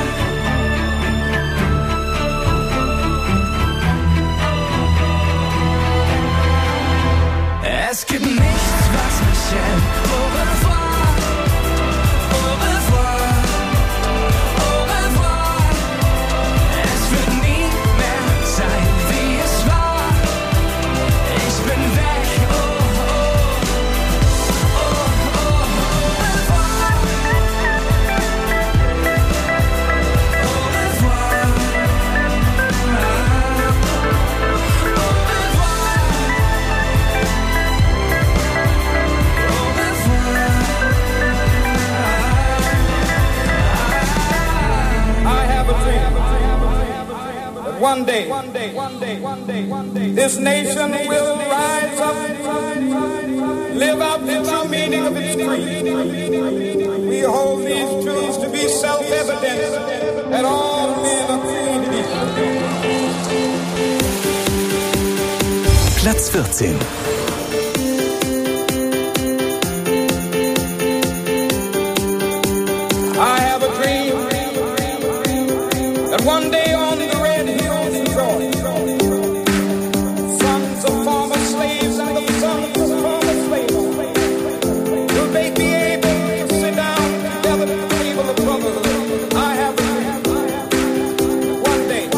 Es gibt nichts, was mich hält. Au revoir. Au revoir. Au revoir. Es wird nie mehr sein, wie es war. Ich bin weg, oh, oh. Oh, oh, au revoir. Au revoir. I have a dream that one day this nation will rise up, live out the true meaning of its creed. We hold these truths to be self-evident that all men are created equal. Platz 14. I have a dream that one day on the red hills of Georgia, sons of former slaves and the sons of former slaves will they be able to sit down together at the table of brotherhood. I have a dream that one day.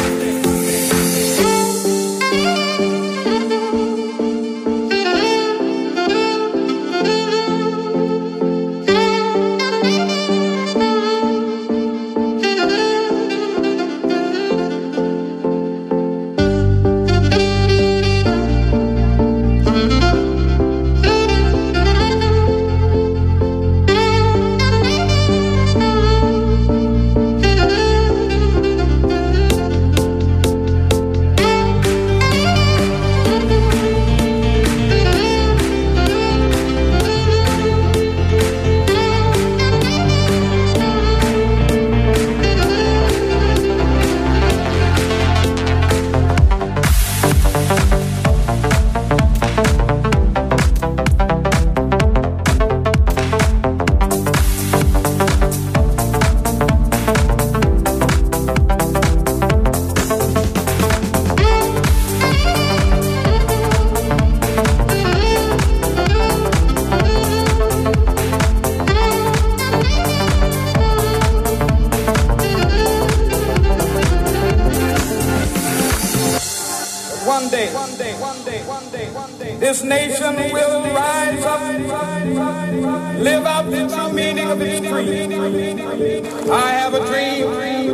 This nation will rise up, live out the true meaning of its creed. I have a dream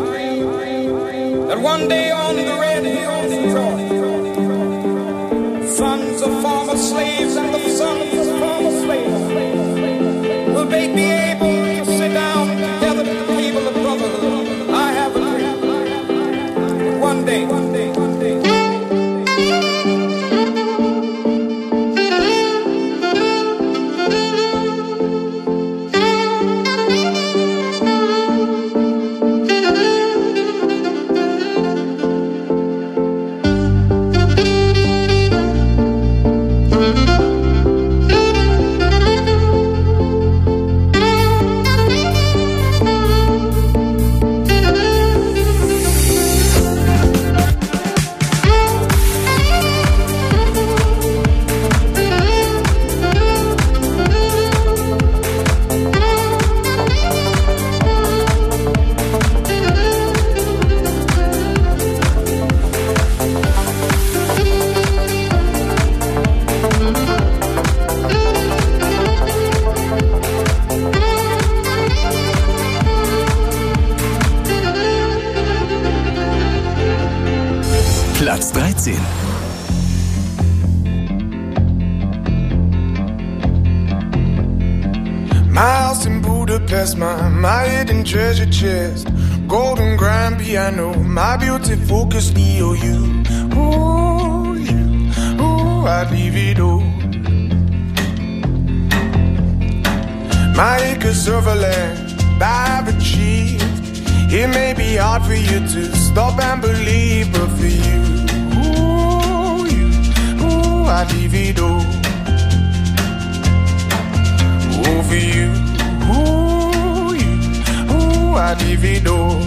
that one day on the red hills of Georgia, sons of former slaves and the sons of former slaves will they be able to sit down together at the table of brotherhood. I have a dream that one day. Platz 13. My house in Budapest, my hidden treasure chest, golden grand piano, my beauty focus EOU. Ooh, you, ooh, I'd leave it all. My acres of land I've achieved. It may be hard for you to stop and believe, but for you, I'd leave it all. Oh, for you, I'd leave it all.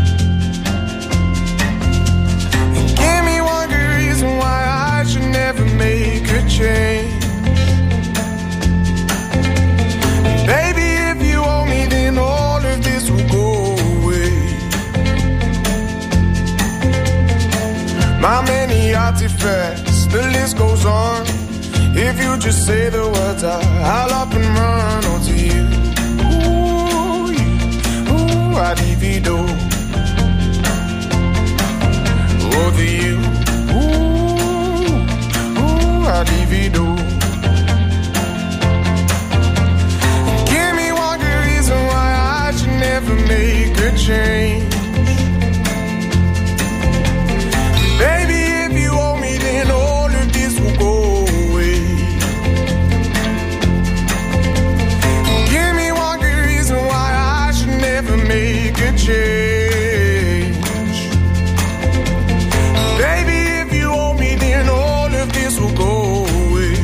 And give me one good reason why I should never make a change. And baby, if you owe me, then all of this will go away. My many artifacts, the list goes on. If you just say the words, I'll up and run onto you. Ooh, I'd leave it all. Oh, to you. Ooh, I'd leave it all. Give me one good reason why I should never make a change. Baby, if you owe me, then all of this will go. Make a change. Baby, if you owe me, then all of this will go away.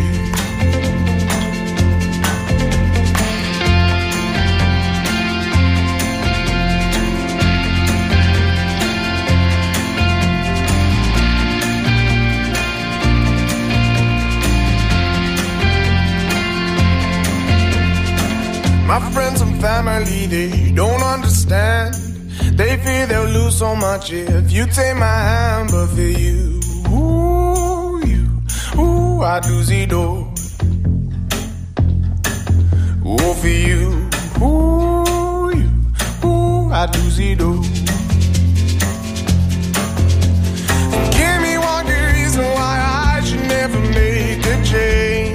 My friends and family, they don't understand. They fear they'll lose so much if you take my hand. But for you, I'd lose it all. Oh, for you, I'd lose it all. Give me one good reason why I should never make a change.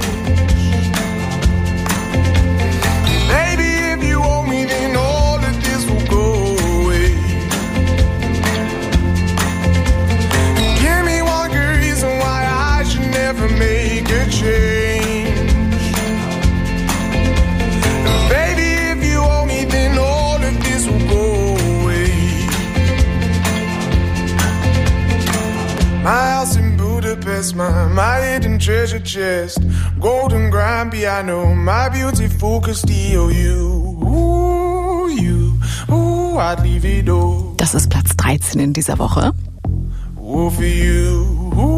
Make a change. Baby, if you owe me, then all of this will go away. My house in Budapest, my hidden treasure chest, golden grand piano, my beauty focus EOU. I'd leave it all. Das ist Platz 13 in dieser Woche. Oh, for you.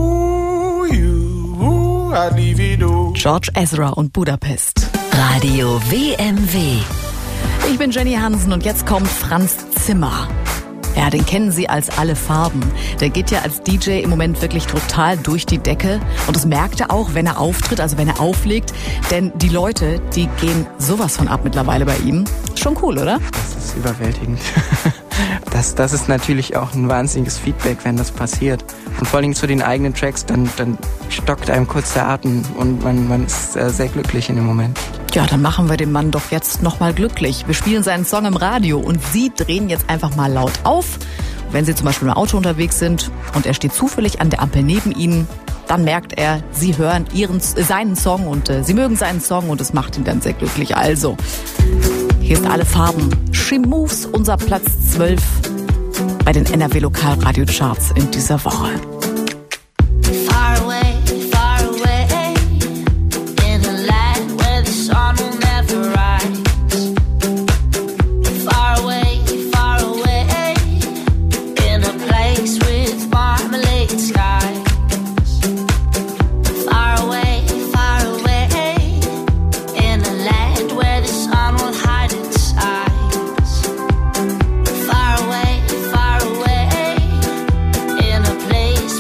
George Ezra und Budapest. Radio WMW. Ich bin Jenny Hansen und jetzt kommt Franz Zimmer. Ja, den kennen Sie als Alle Farben. Der geht ja als DJ im Moment wirklich total durch die Decke. Und das merkt er auch, wenn er auftritt, also wenn er auflegt. Denn die Leute, die gehen sowas von ab mittlerweile bei ihm. Schon cool, oder? Das ist überwältigend. Das ist natürlich auch ein wahnsinniges Feedback, wenn das passiert. Und vor allem zu den eigenen Tracks, dann stockt einem kurz der Atem und man ist sehr glücklich in dem Moment. Ja, dann machen wir den Mann doch jetzt nochmal glücklich. Wir spielen seinen Song im Radio und Sie drehen jetzt einfach mal laut auf. Wenn Sie zum Beispiel im Auto unterwegs sind und er steht zufällig an der Ampel neben Ihnen, dann merkt er, Sie hören seinen Song und Sie mögen seinen Song und es macht ihn dann sehr glücklich. Also, hier ist Alle Farben. She Moves, unser Platz 12 bei den NRW Lokalradio-Charts in dieser Woche. Place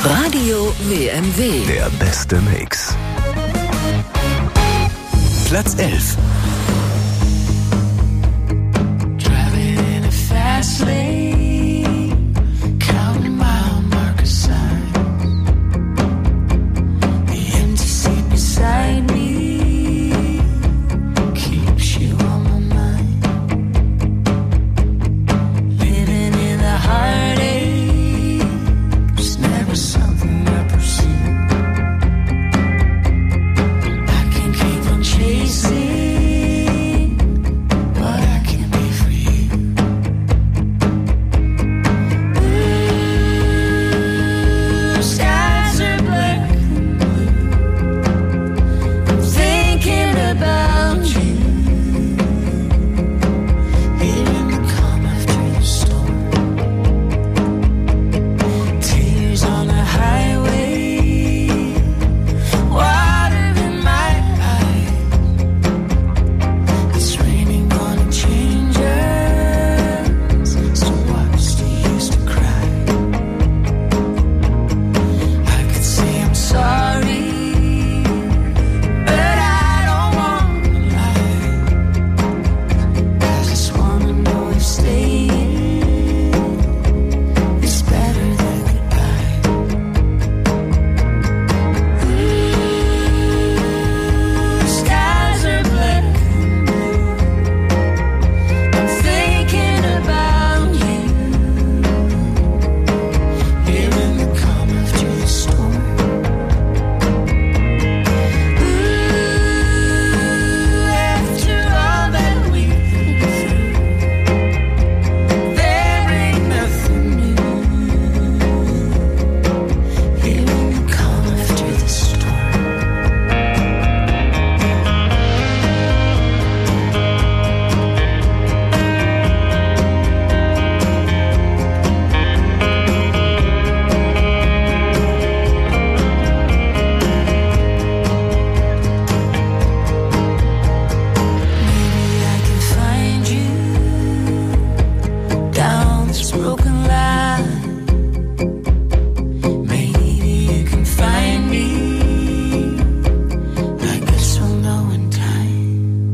Radio WMW. Der beste Mix. Platz 11. Driving in a fast lane, counting mile marker signs. The empty seat beside me keeps you on my mind. Living in the heartache was never something I pursued. I can keep on chasing what I can be for you. Ooh, skies are black and blue. I'm thinking about you. Hearing the calm after the storm. Tears on the highway. Water in my eyes. It's raining on a changes. So what's the use to cry? I could say I'm sorry, but I don't want to lie. I just wanna know if staying is better than goodbye. Ooh, skies are black and blue. I'm thinking about you. Hearing the calm after the storm. Ooh, after all that we've been through, there ain't nothing new. Hearing the calm after the storm. Maybe I can find you down this broken line. Maybe you can find me. I guess we'll know in time.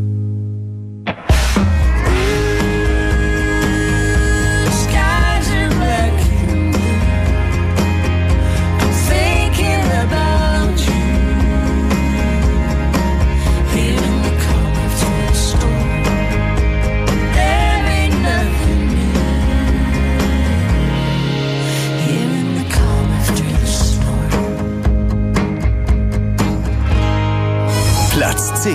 Ooh, skies are black and blue. I'm thinking about you. Hearing the calm after the storm. There ain't nothing new. Hearing the calm after the storm. Platz 10.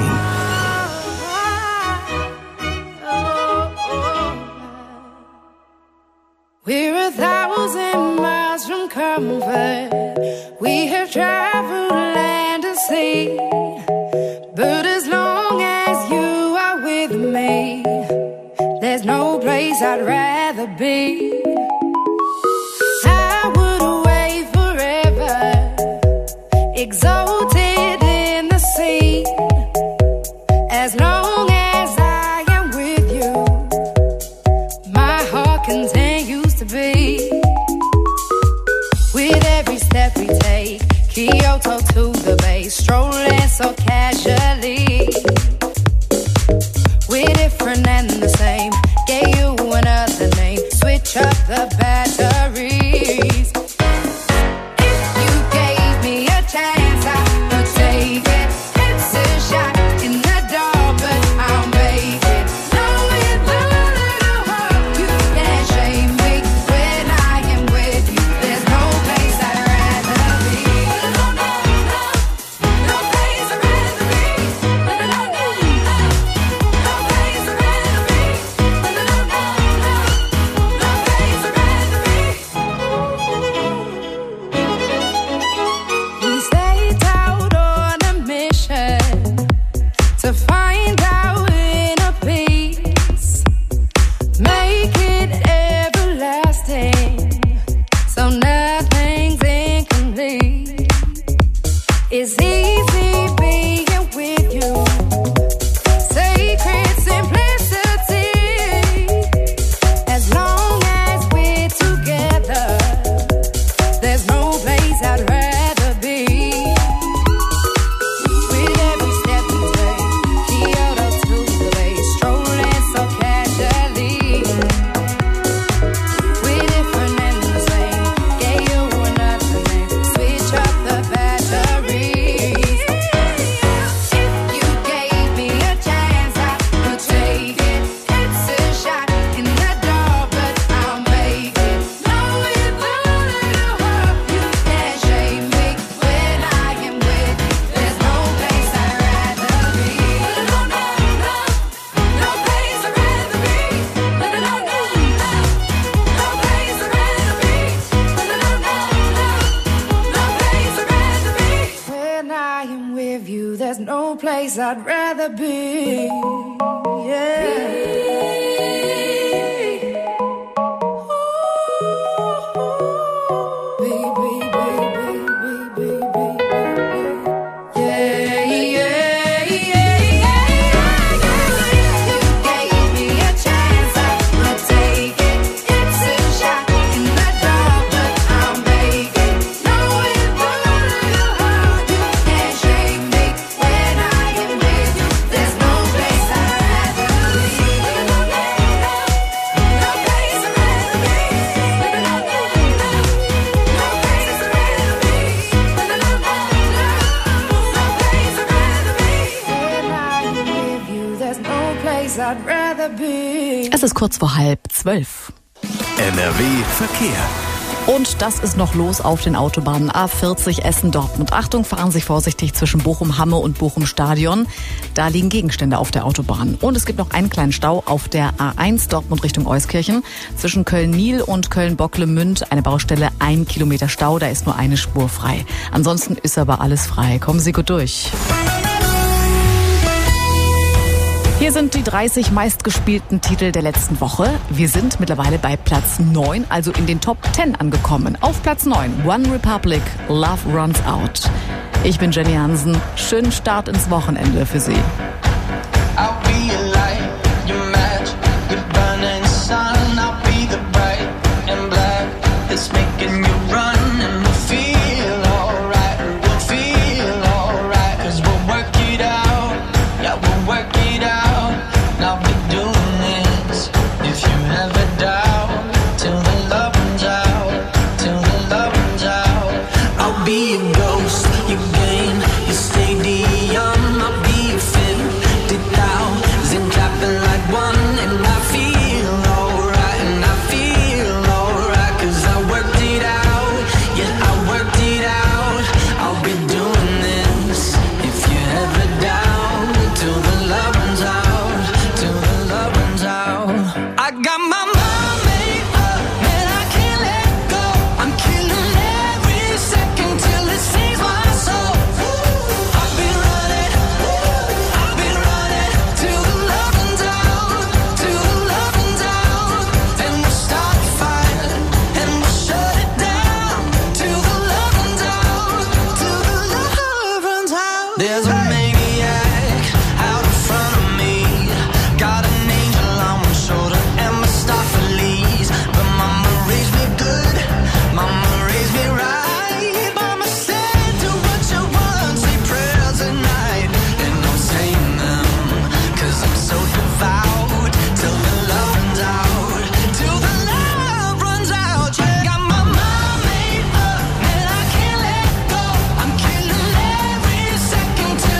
We're 1,000 miles from comfort. We have traveled land and sea. But as long as you are with me, there's no place I'd rather be. I would away forever, exalted in the sea. As long as I am with you, my heart continues to beat. With every step we take, Kyoto to the bay, strolling so casually. We're different and the same. Gave you another name. Switch up the batteries. If you gave me a chance, I would take it. It's a shot in the dark, but I'll make it. Knowing the little heart, you can't shame me. When I am with you, there's no place I'd rather be. No place I'd rather be. No place I'd rather be. there's no place I'd rather be. Yeah. Es ist kurz vor 11:30. NRW Verkehr. Und das ist noch los auf den Autobahnen A40 Essen-Dortmund. Achtung, fahren Sie vorsichtig zwischen Bochum-Hamme und Bochum-Stadion. Da liegen Gegenstände auf der Autobahn. Und es gibt noch einen kleinen Stau auf der A1 Dortmund Richtung Euskirchen. Zwischen Köln-Niel und Köln-Bocklemünd eine Baustelle, 1 Kilometer Stau. Da ist nur eine Spur frei. Ansonsten ist aber alles frei. Kommen Sie gut durch. Hier sind die 30 meistgespielten Titel der letzten Woche. Wir sind mittlerweile bei Platz 9, also in den Top 10 angekommen. Auf Platz 9, One Republic, Love Runs Out. Ich bin Jenny Hansen. Schönen Start ins Wochenende für Sie. I'll be your light, your match, your burning sun. I'll be the bright and black that's making you run. And we'll feel alright, we'll feel alright. 'Cause we'll work it out, yeah, we'll work it out. I'll be doing this if you have a doubt. Till the love runs out, till the love runs out. I'll be your ghost, your game, your stadium. I'll be your 50,000 clapping like one. And I feel alright, and I feel alright. 'Cause I worked it out, yeah, I worked it out. I'll be doing this if you have a doubt. Till the love runs out. I got my mind made up, and I can't let go. I'm killing every second till it saves my soul. I've been running till the love runs out, till the love runs out. And we'll start a fire, and we'll shut it down, till the love runs out, till the love runs out. There's a maniac out in front of me, got an angel on my shoulder. But mama raised me good, mama raised me right. Mama said do what you want, say prayers at night. And I'm saying them, 'cause I'm so devout. Till the love runs out, till the love runs out. Yeah, got my mind made up, and I can't let go. I'm killing every second till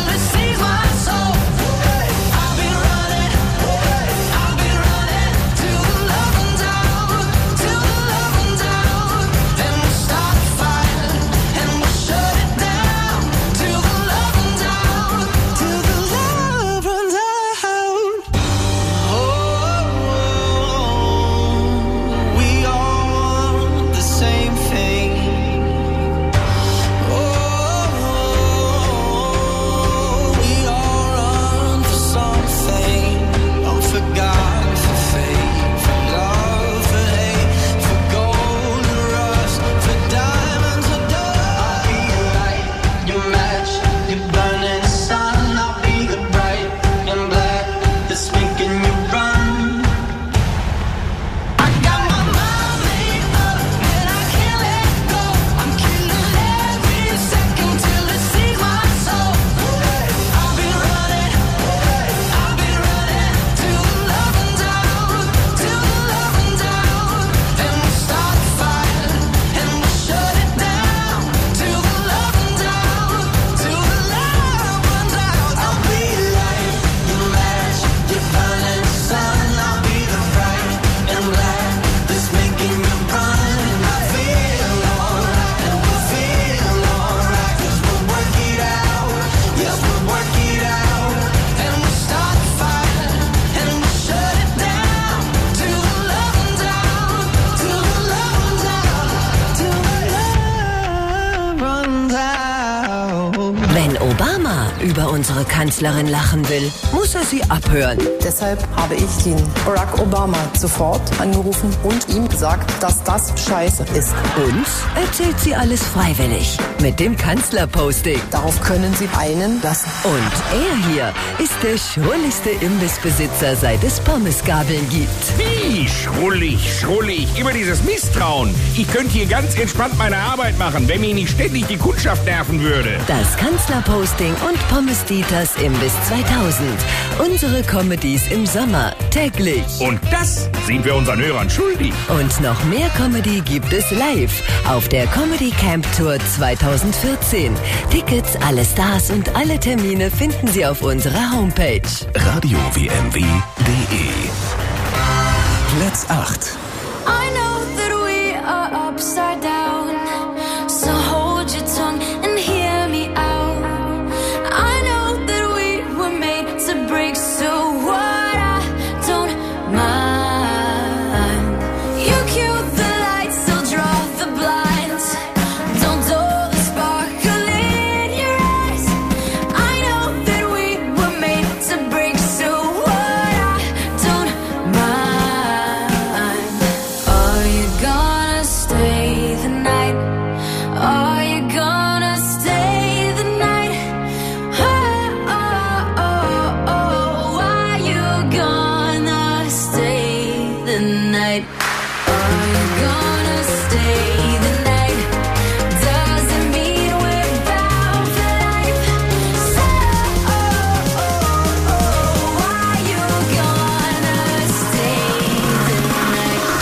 über unsere Kanzlerin lachen will, muss er sie abhören. Deshalb habe ich den Barack Obama sofort angerufen und ihm gesagt, dass das scheiße ist. Und erzählt sie alles freiwillig mit dem Kanzlerposting. Darauf können Sie einen lassen. Und er hier ist der schrulligste Imbissbesitzer, seit es Pommesgabeln gibt. Wie schrullig, immer dieses Misstrauen. Ich könnte hier ganz entspannt meine Arbeit machen, wenn mich nicht ständig die Kundschaft nerven würde. Das Kanzlerposting und Pommes Dieters Imbiss 2000. Unsere Comedies im Sommer, täglich. Und das sind wir unseren Hörern schuldig. Und noch mehr Comedy gibt es live auf der Comedy Camp Tour 2014. Tickets, alle Stars und alle Termine finden Sie auf unserer Homepage. radiowmw.de. Platz 8. I know that we are upside down, so hold your tongue and hear me out. I know that we were made to break, so what, I don't mind. You cue the lights, so draw the blinds. Don't dull the sparkle in your eyes. I know that we were made to break, so what, I don't mind. Are you gonna stay the night? Are you gonna stay the night? Oh, oh, oh, oh. Are you gonna stay the night? Are you gonna stay the night? Doesn't mean we're bound for life. So, oh, oh, oh. Are you gonna stay the night?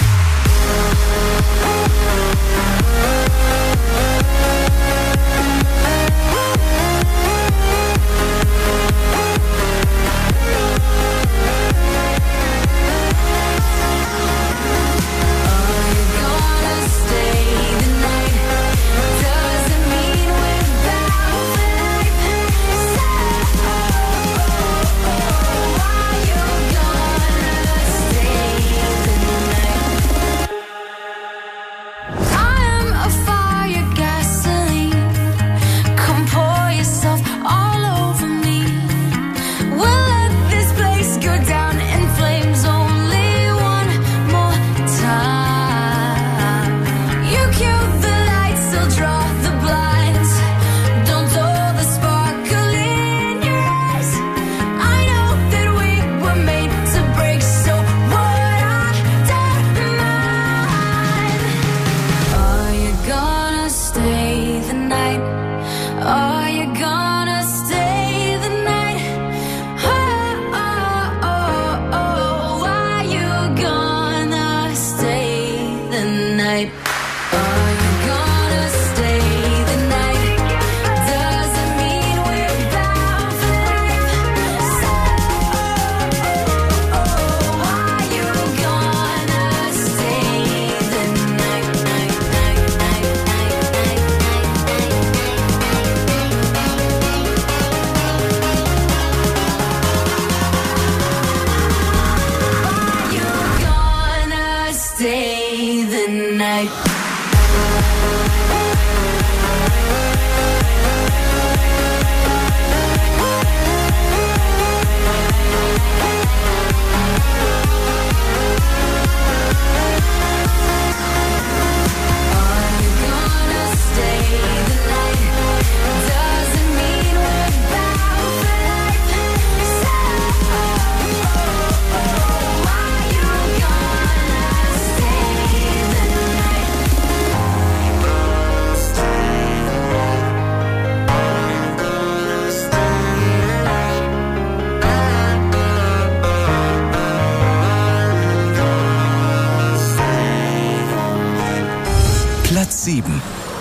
I am a fire, gasoline. Come pour yourself all over me. We'll let this place go down in flames only one more time. You cue the lights, so draw the blinds. Don't dull the sparkle in your eyes. I know that we were made to break, so what, I don't mind. Are you gonna stay the night? Are you gonna stay the night? Oh, oh, oh, oh. Are you gonna stay the night? Are you gonna stay the night? Doesn't mean we're bound for life. So, oh, oh, oh. Are you gonna stay the night? Are you gonna stay the night? Are you gonna stay the night? Doesn't mean we're bound for life. So, oh, oh, are you gonna stay the night? Platz 7.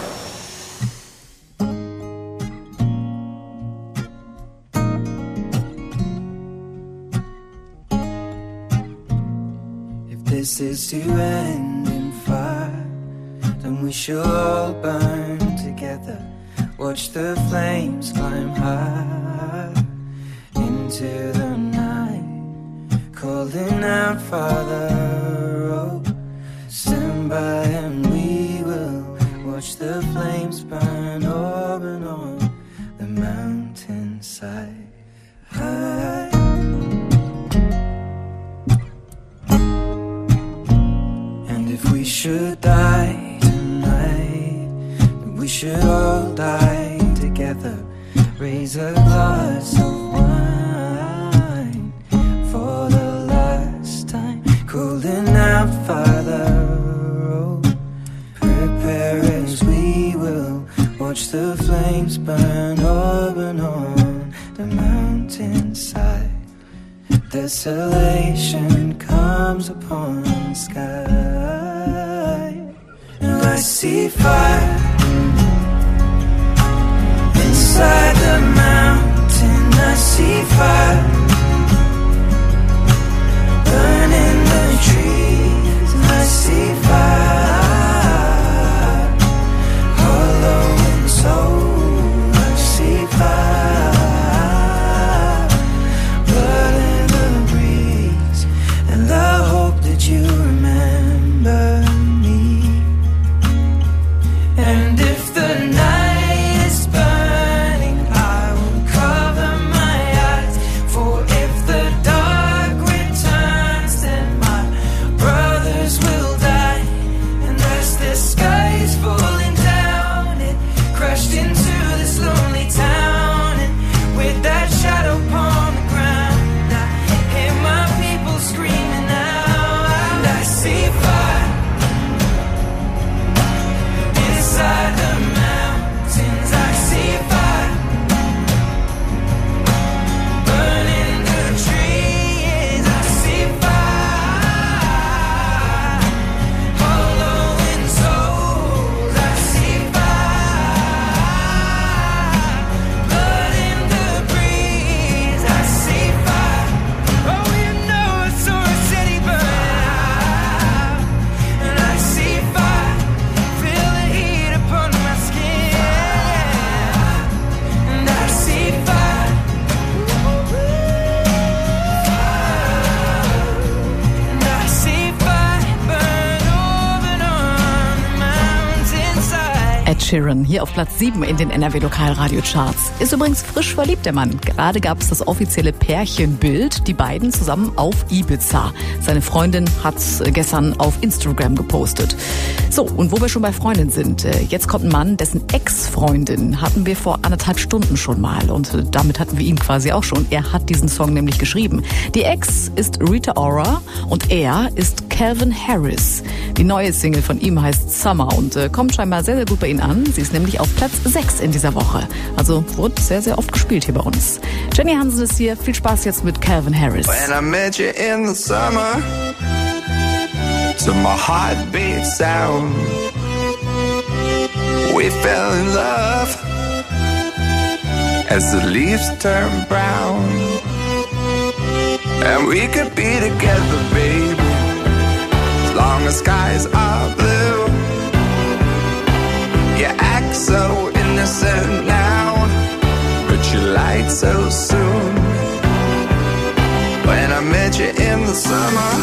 If this is to end in fire, then we shall all burn together. Watch the flames climb high into the night, calling out, Father, oh, stand by and we will watch the flames burn over and on the mountainside. will die together. Raise a glass of wine for the last time. Cooling out, Father, oh, prepare as we will watch the flames burn open on the mountainside. Desolation comes upon the sky. Now I see fire inside the mountain. I see fire burning the trees. I see fire hollow and soul. I see fire, blood in the breeze, and the hope that you remember me. And if the night is burning, I will cover my eyes. For if the dark returns, then my brothers will die. And as the sky is falling down, it crashed into this lonely town. And with that shadow upon the ground, I hear my people screaming out. And I see fire inside the mountains. I see fire burning the trees. I see fire hollow in souls. I see fire, blood in the breeze. I see fire. Oh, you know I saw a city burn out. And I see fire, feel the heat upon my skin. And I see fire, and I see fire burn over on the mountainside. Ed Sheeran, hier auf Platz 7 in den NRW-Lokalradio-Charts. Ist übrigens frisch verliebt, der Mann. Gerade gab es das offizielle Pärchenbild, die beiden zusammen auf Ibiza. Seine Freundin hat's gestern auf Instagram gepostet. So, und wo wir schon bei Freundin sind, jetzt kommt ein Mann, dessen Ex-Freundin hatten wir vor 1,5 Stunden schon mal. Und damit hatten wir ihn quasi auch schon. Er hat diesen Song nämlich geschrieben. Die Ex ist Rita Ora und er ist Calvin Harris. Die neue Single von ihm heißt Summer und kommt scheinbar sehr, sehr gut bei Ihnen an. Sie ist nämlich auf Platz 6 in dieser Woche. Also wurde sehr, sehr oft gespielt hier bei uns. Jenny Hansen ist hier. Viel Spaß jetzt mit Calvin Harris. When I met you in the summer, to my heartbeat sound, we fell in love as the leaves turn brown. And we could be together, baby, as long as skies are blue. You act so innocent now, but you lied so soon. When I met you in the summer,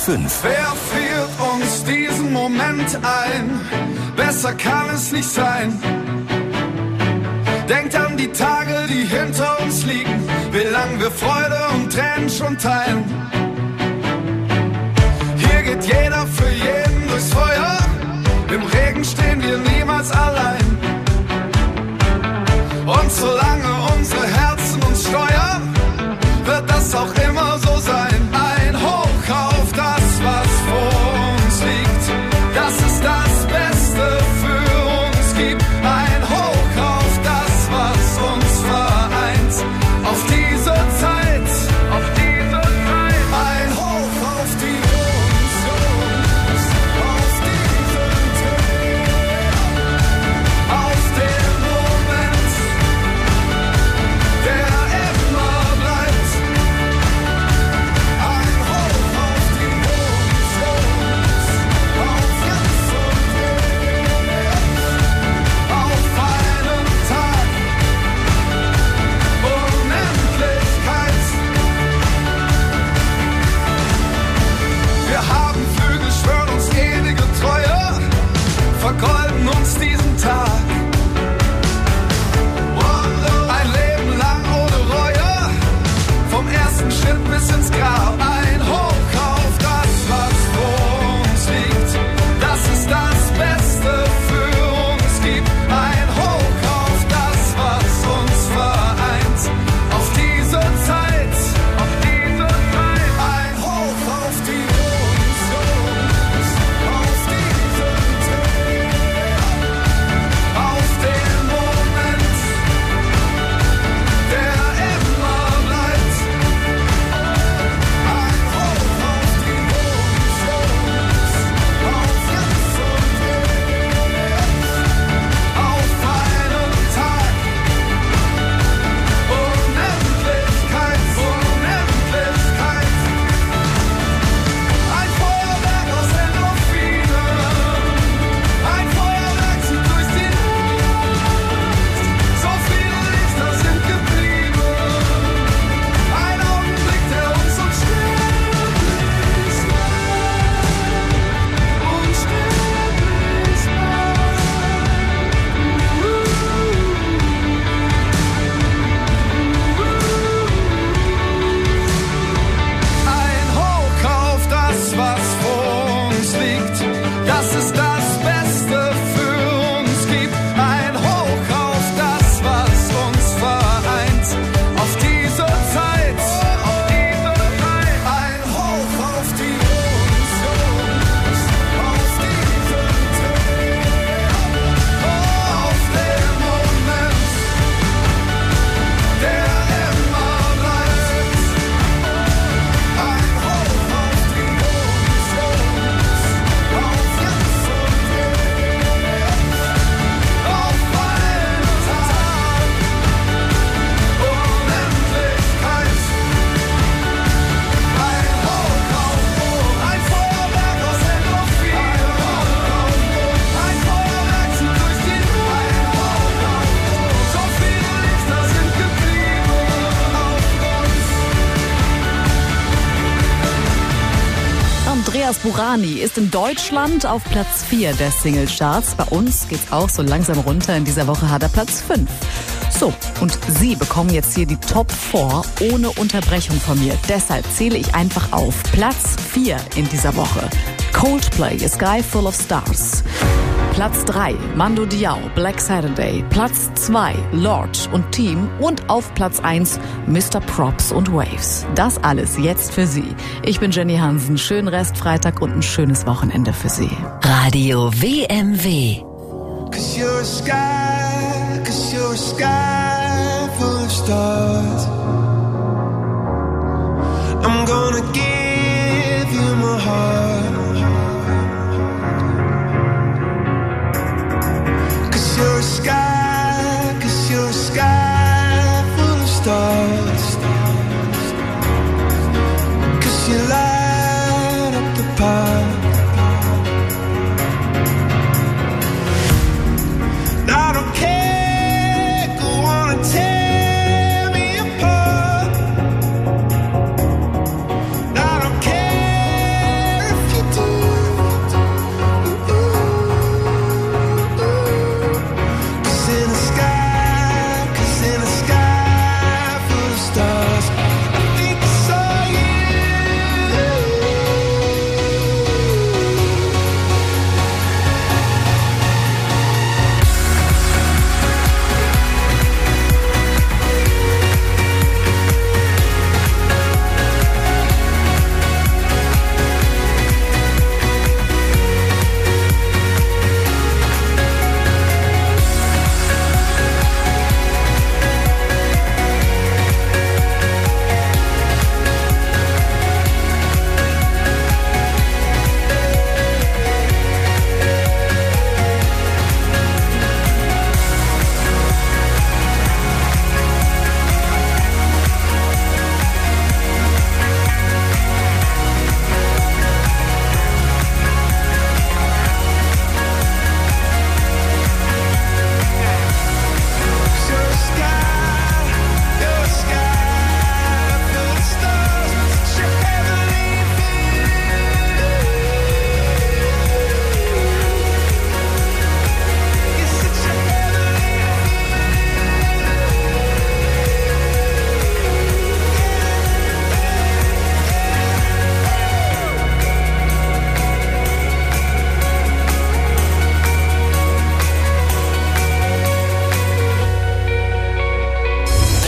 5. Wer friert uns diesen Moment ein? Besser kann es nicht sein. Denkt an die Tage, die hinter uns liegen, wie lang wir Freude und Tränen schon teilen. Hier geht jeder für jeden durchs Feuer, im Regen stehen wir niemals allein. Und solange unsere Herzen uns steuern, wird das auch immer so sein. Ein Hoch auf das, was vor uns liegt, das ist das Beste für uns gibt. Ein Hoch auf das, was uns vereint, auf diese Zeit, auf diese Zeit. Ein Hoch auf die uns, auf diesen Tag, auf den Moment, der immer bleibt. Ein Hoch auf die uns, auf jetzt und auf einen Tag, Unendlichkeit. Wir haben Flügel, schwören uns ewige Treue, vergolden uns diesen Tag. Ein Leben lang ohne Reue, vom ersten Schritt bis ins Grab. Ein Hoch auf das, was vor uns liegt, das ist das Beste für uns gibt. Ein Hoch auf das, was uns vereint, auf diese Zeit, auf diese Zeit. Ein Hoch auf die uns, auf diesen Tag, auf den Moment, der immer bleibt. Ein Hoch auf die uns, auf jetzt und auf einen Tag, Unendlichkeit, Unendlichkeit. Ein Feuerwerk aus Endorphinen, ein Feuerwerk zieht durch die Luft. So viele Lichter sind geblieben, ein Augenblick, der uns unsterblich Ein Hoch auf das, was vor uns liegt, das ist das Beste für uns gibt. Ein Hoch auf das, was uns vereint, auf diese Zeit, auf diese Zeit. Ein Hoch auf die uns, auf diesen Tag, auf den Moment, der immer bleibt. Ein Hoch auf die uns, auf jetzt und auf einen Tag, Unendlichkeit. Ein Hoch auf ein Feuerwerk aus Endorphinen, ein Feuerwerk zieht durch die Luft. So viele Lichter sind geblieben auf uns. Andreas Burani ist in Deutschland auf Platz 4 der Singlecharts. Bei uns geht's auch so langsam runter. In dieser Woche hat er Platz 5. So, und Sie bekommen jetzt hier die Top 4 ohne Unterbrechung von mir. Deshalb zähle ich einfach auf. Platz 4 in dieser Woche. Coldplay, A Sky Full of Stars. Platz 3, Mando Diao, Black Saturday. Platz 2, Lorde und Team. Und auf Platz 1, Mr. Props und Waves. Das alles jetzt für Sie. Ich bin Jenny Hansen. Schönen Restfreitag und ein schönes Wochenende für Sie. Radio WMW. 'Cause you're a sky full of stars. I'm gonna give you my heart. 'Cause you're a sky full of stars. 'Cause you light up the park. I don't care, go on.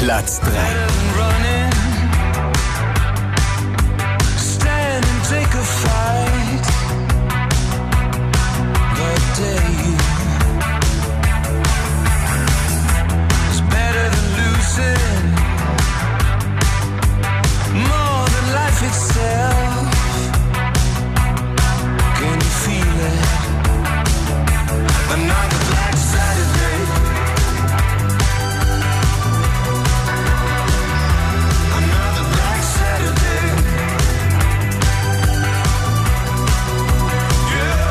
Platz 3. Stand and take a fight. The day is better than losing. More than life itself. Can you feel it? Another Black Saturday. Another Black Saturday. Yeah.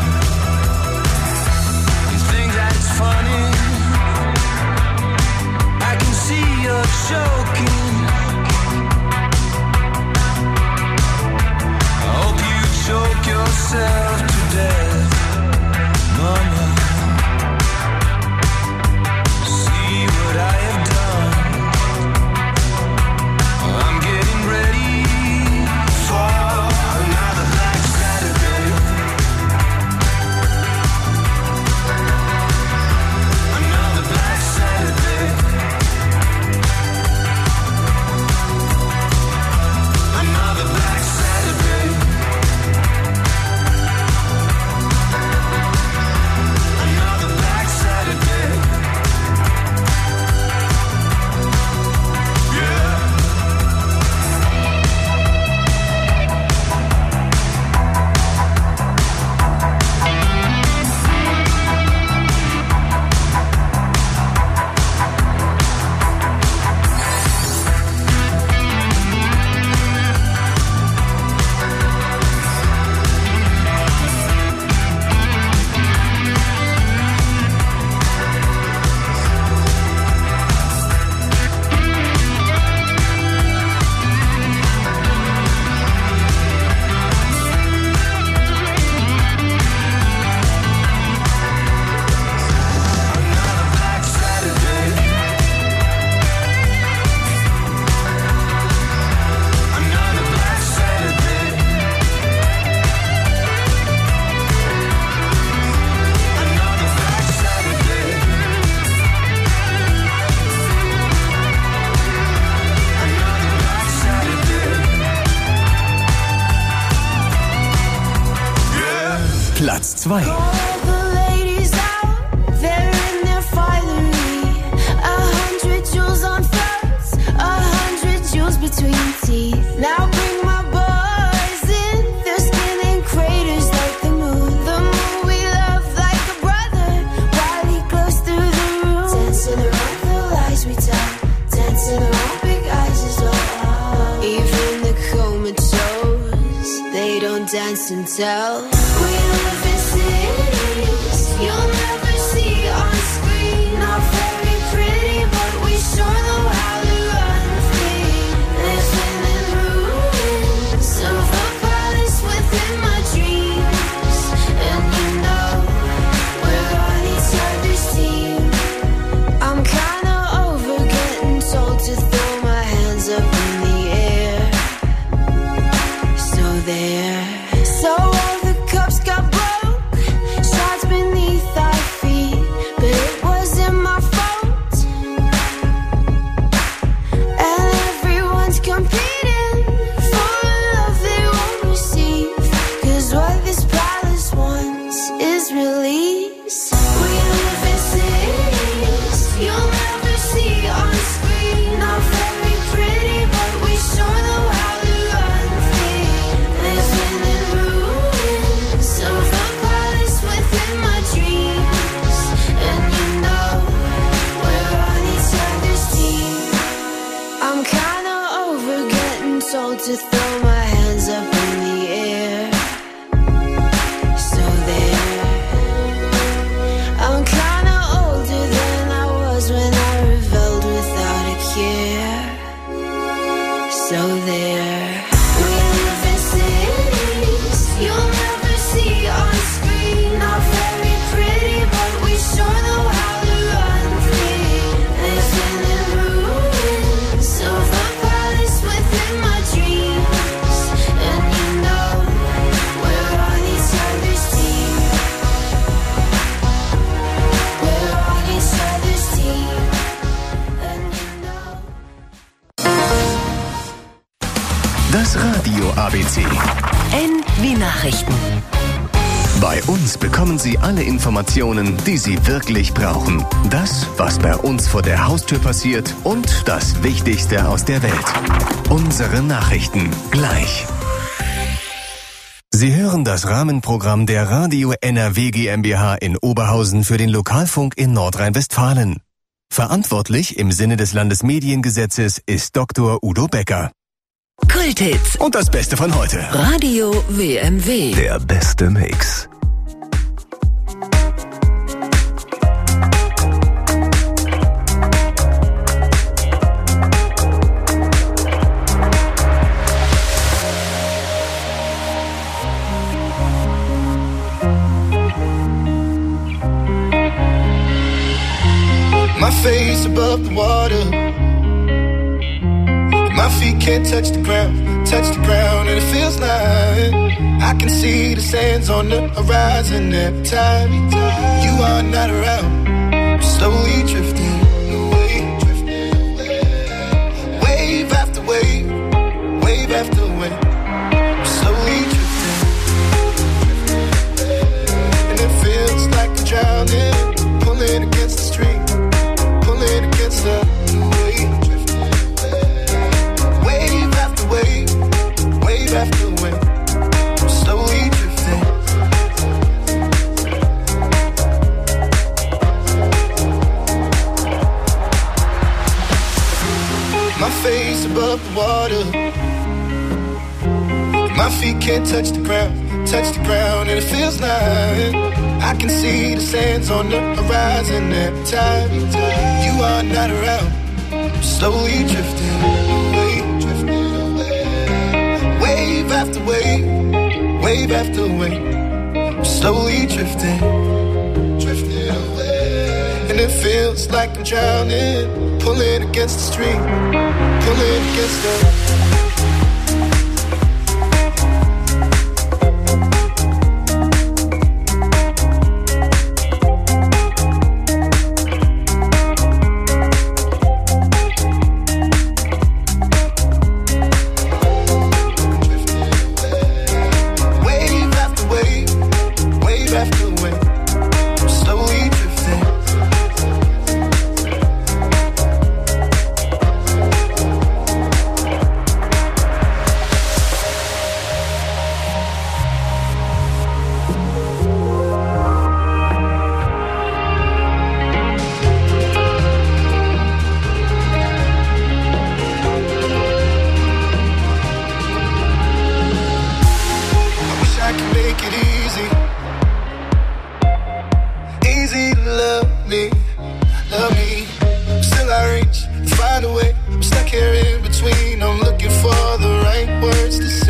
You think that it's funny? I can see you're choking. I hope you choke yourself to death, Mama. See what I have done. I'm getting ready for another Black Saturday. Another Black Saturday. Another Black Saturday. Another Black Saturday. Yeah. Platz 2. The ladies out there in their finery. 100 jewels on throats, 100 jewels between teeth. Now bring my boys in, their skin in craters like the moon. The moon we love like a brother, while he glows through the room. Dancing around the lies we tell, dancing around big eyes as well. Even the comatose, they don't dance and tell. We live in cities you'll never see on screen. Not very pretty, but we sure know how to run free. Living in ruins of a palace within my dreams. And you know we're on each other's team. I'm kinda over getting told to throw my hands up in the air. So there. So all the cups got broke, shots beneath our feet, but it wasn't my fault. And everyone's competing for a love they won't receive, 'cause what this palace wants is release. We live in cities you'll never see on screen. Not very pretty, but we sure know how to run free. Living in ruins of a palace within my dreams. And you know we're on each other's team. I'm kinda over getting told to throw my hands up in the air. So there. I'm kinda older than I was when I rebelled without a care. So there. We live in cities you'll never see on screen. Not very pretty, but we sure know how to run free. Living in ruins of a palace within my dreams. Das Radio ABC. N wie Nachrichten. Bei uns bekommen Sie alle Informationen, die Sie wirklich brauchen. Das, was bei uns vor der Haustür passiert und das Wichtigste aus der Welt. Unsere Nachrichten gleich. Sie hören das Rahmenprogramm der Radio NRW GmbH in Oberhausen für den Lokalfunk in Nordrhein-Westfalen. Verantwortlich im Sinne des Landesmediengesetzes ist Dr. Udo Becker. Kulthits. Und das Beste von heute. Radio WMW. Der beste Mix. My face above the water. My feet can't touch the ground, and it feels like I can see the sands on the horizon every time you are not around. I'm slowly drifting away, wave after wave, wave after wave. I'm slowly drifting, and it feels like I'm drowning, pulling against the stream. Against the wave, wave after wave, wave after wave, I'm slowly drifting. My face above the water, my feet can't touch the ground, and it feels like I can see the sands on the horizon every time you are not around. I'm slowly drifting away, wave after wave, wave after wave. I'm slowly drifting away, and it feels like I'm drowning, pulling against the stream, pulling against the. Find a way, I'm stuck here in between. I'm looking for the right words to say.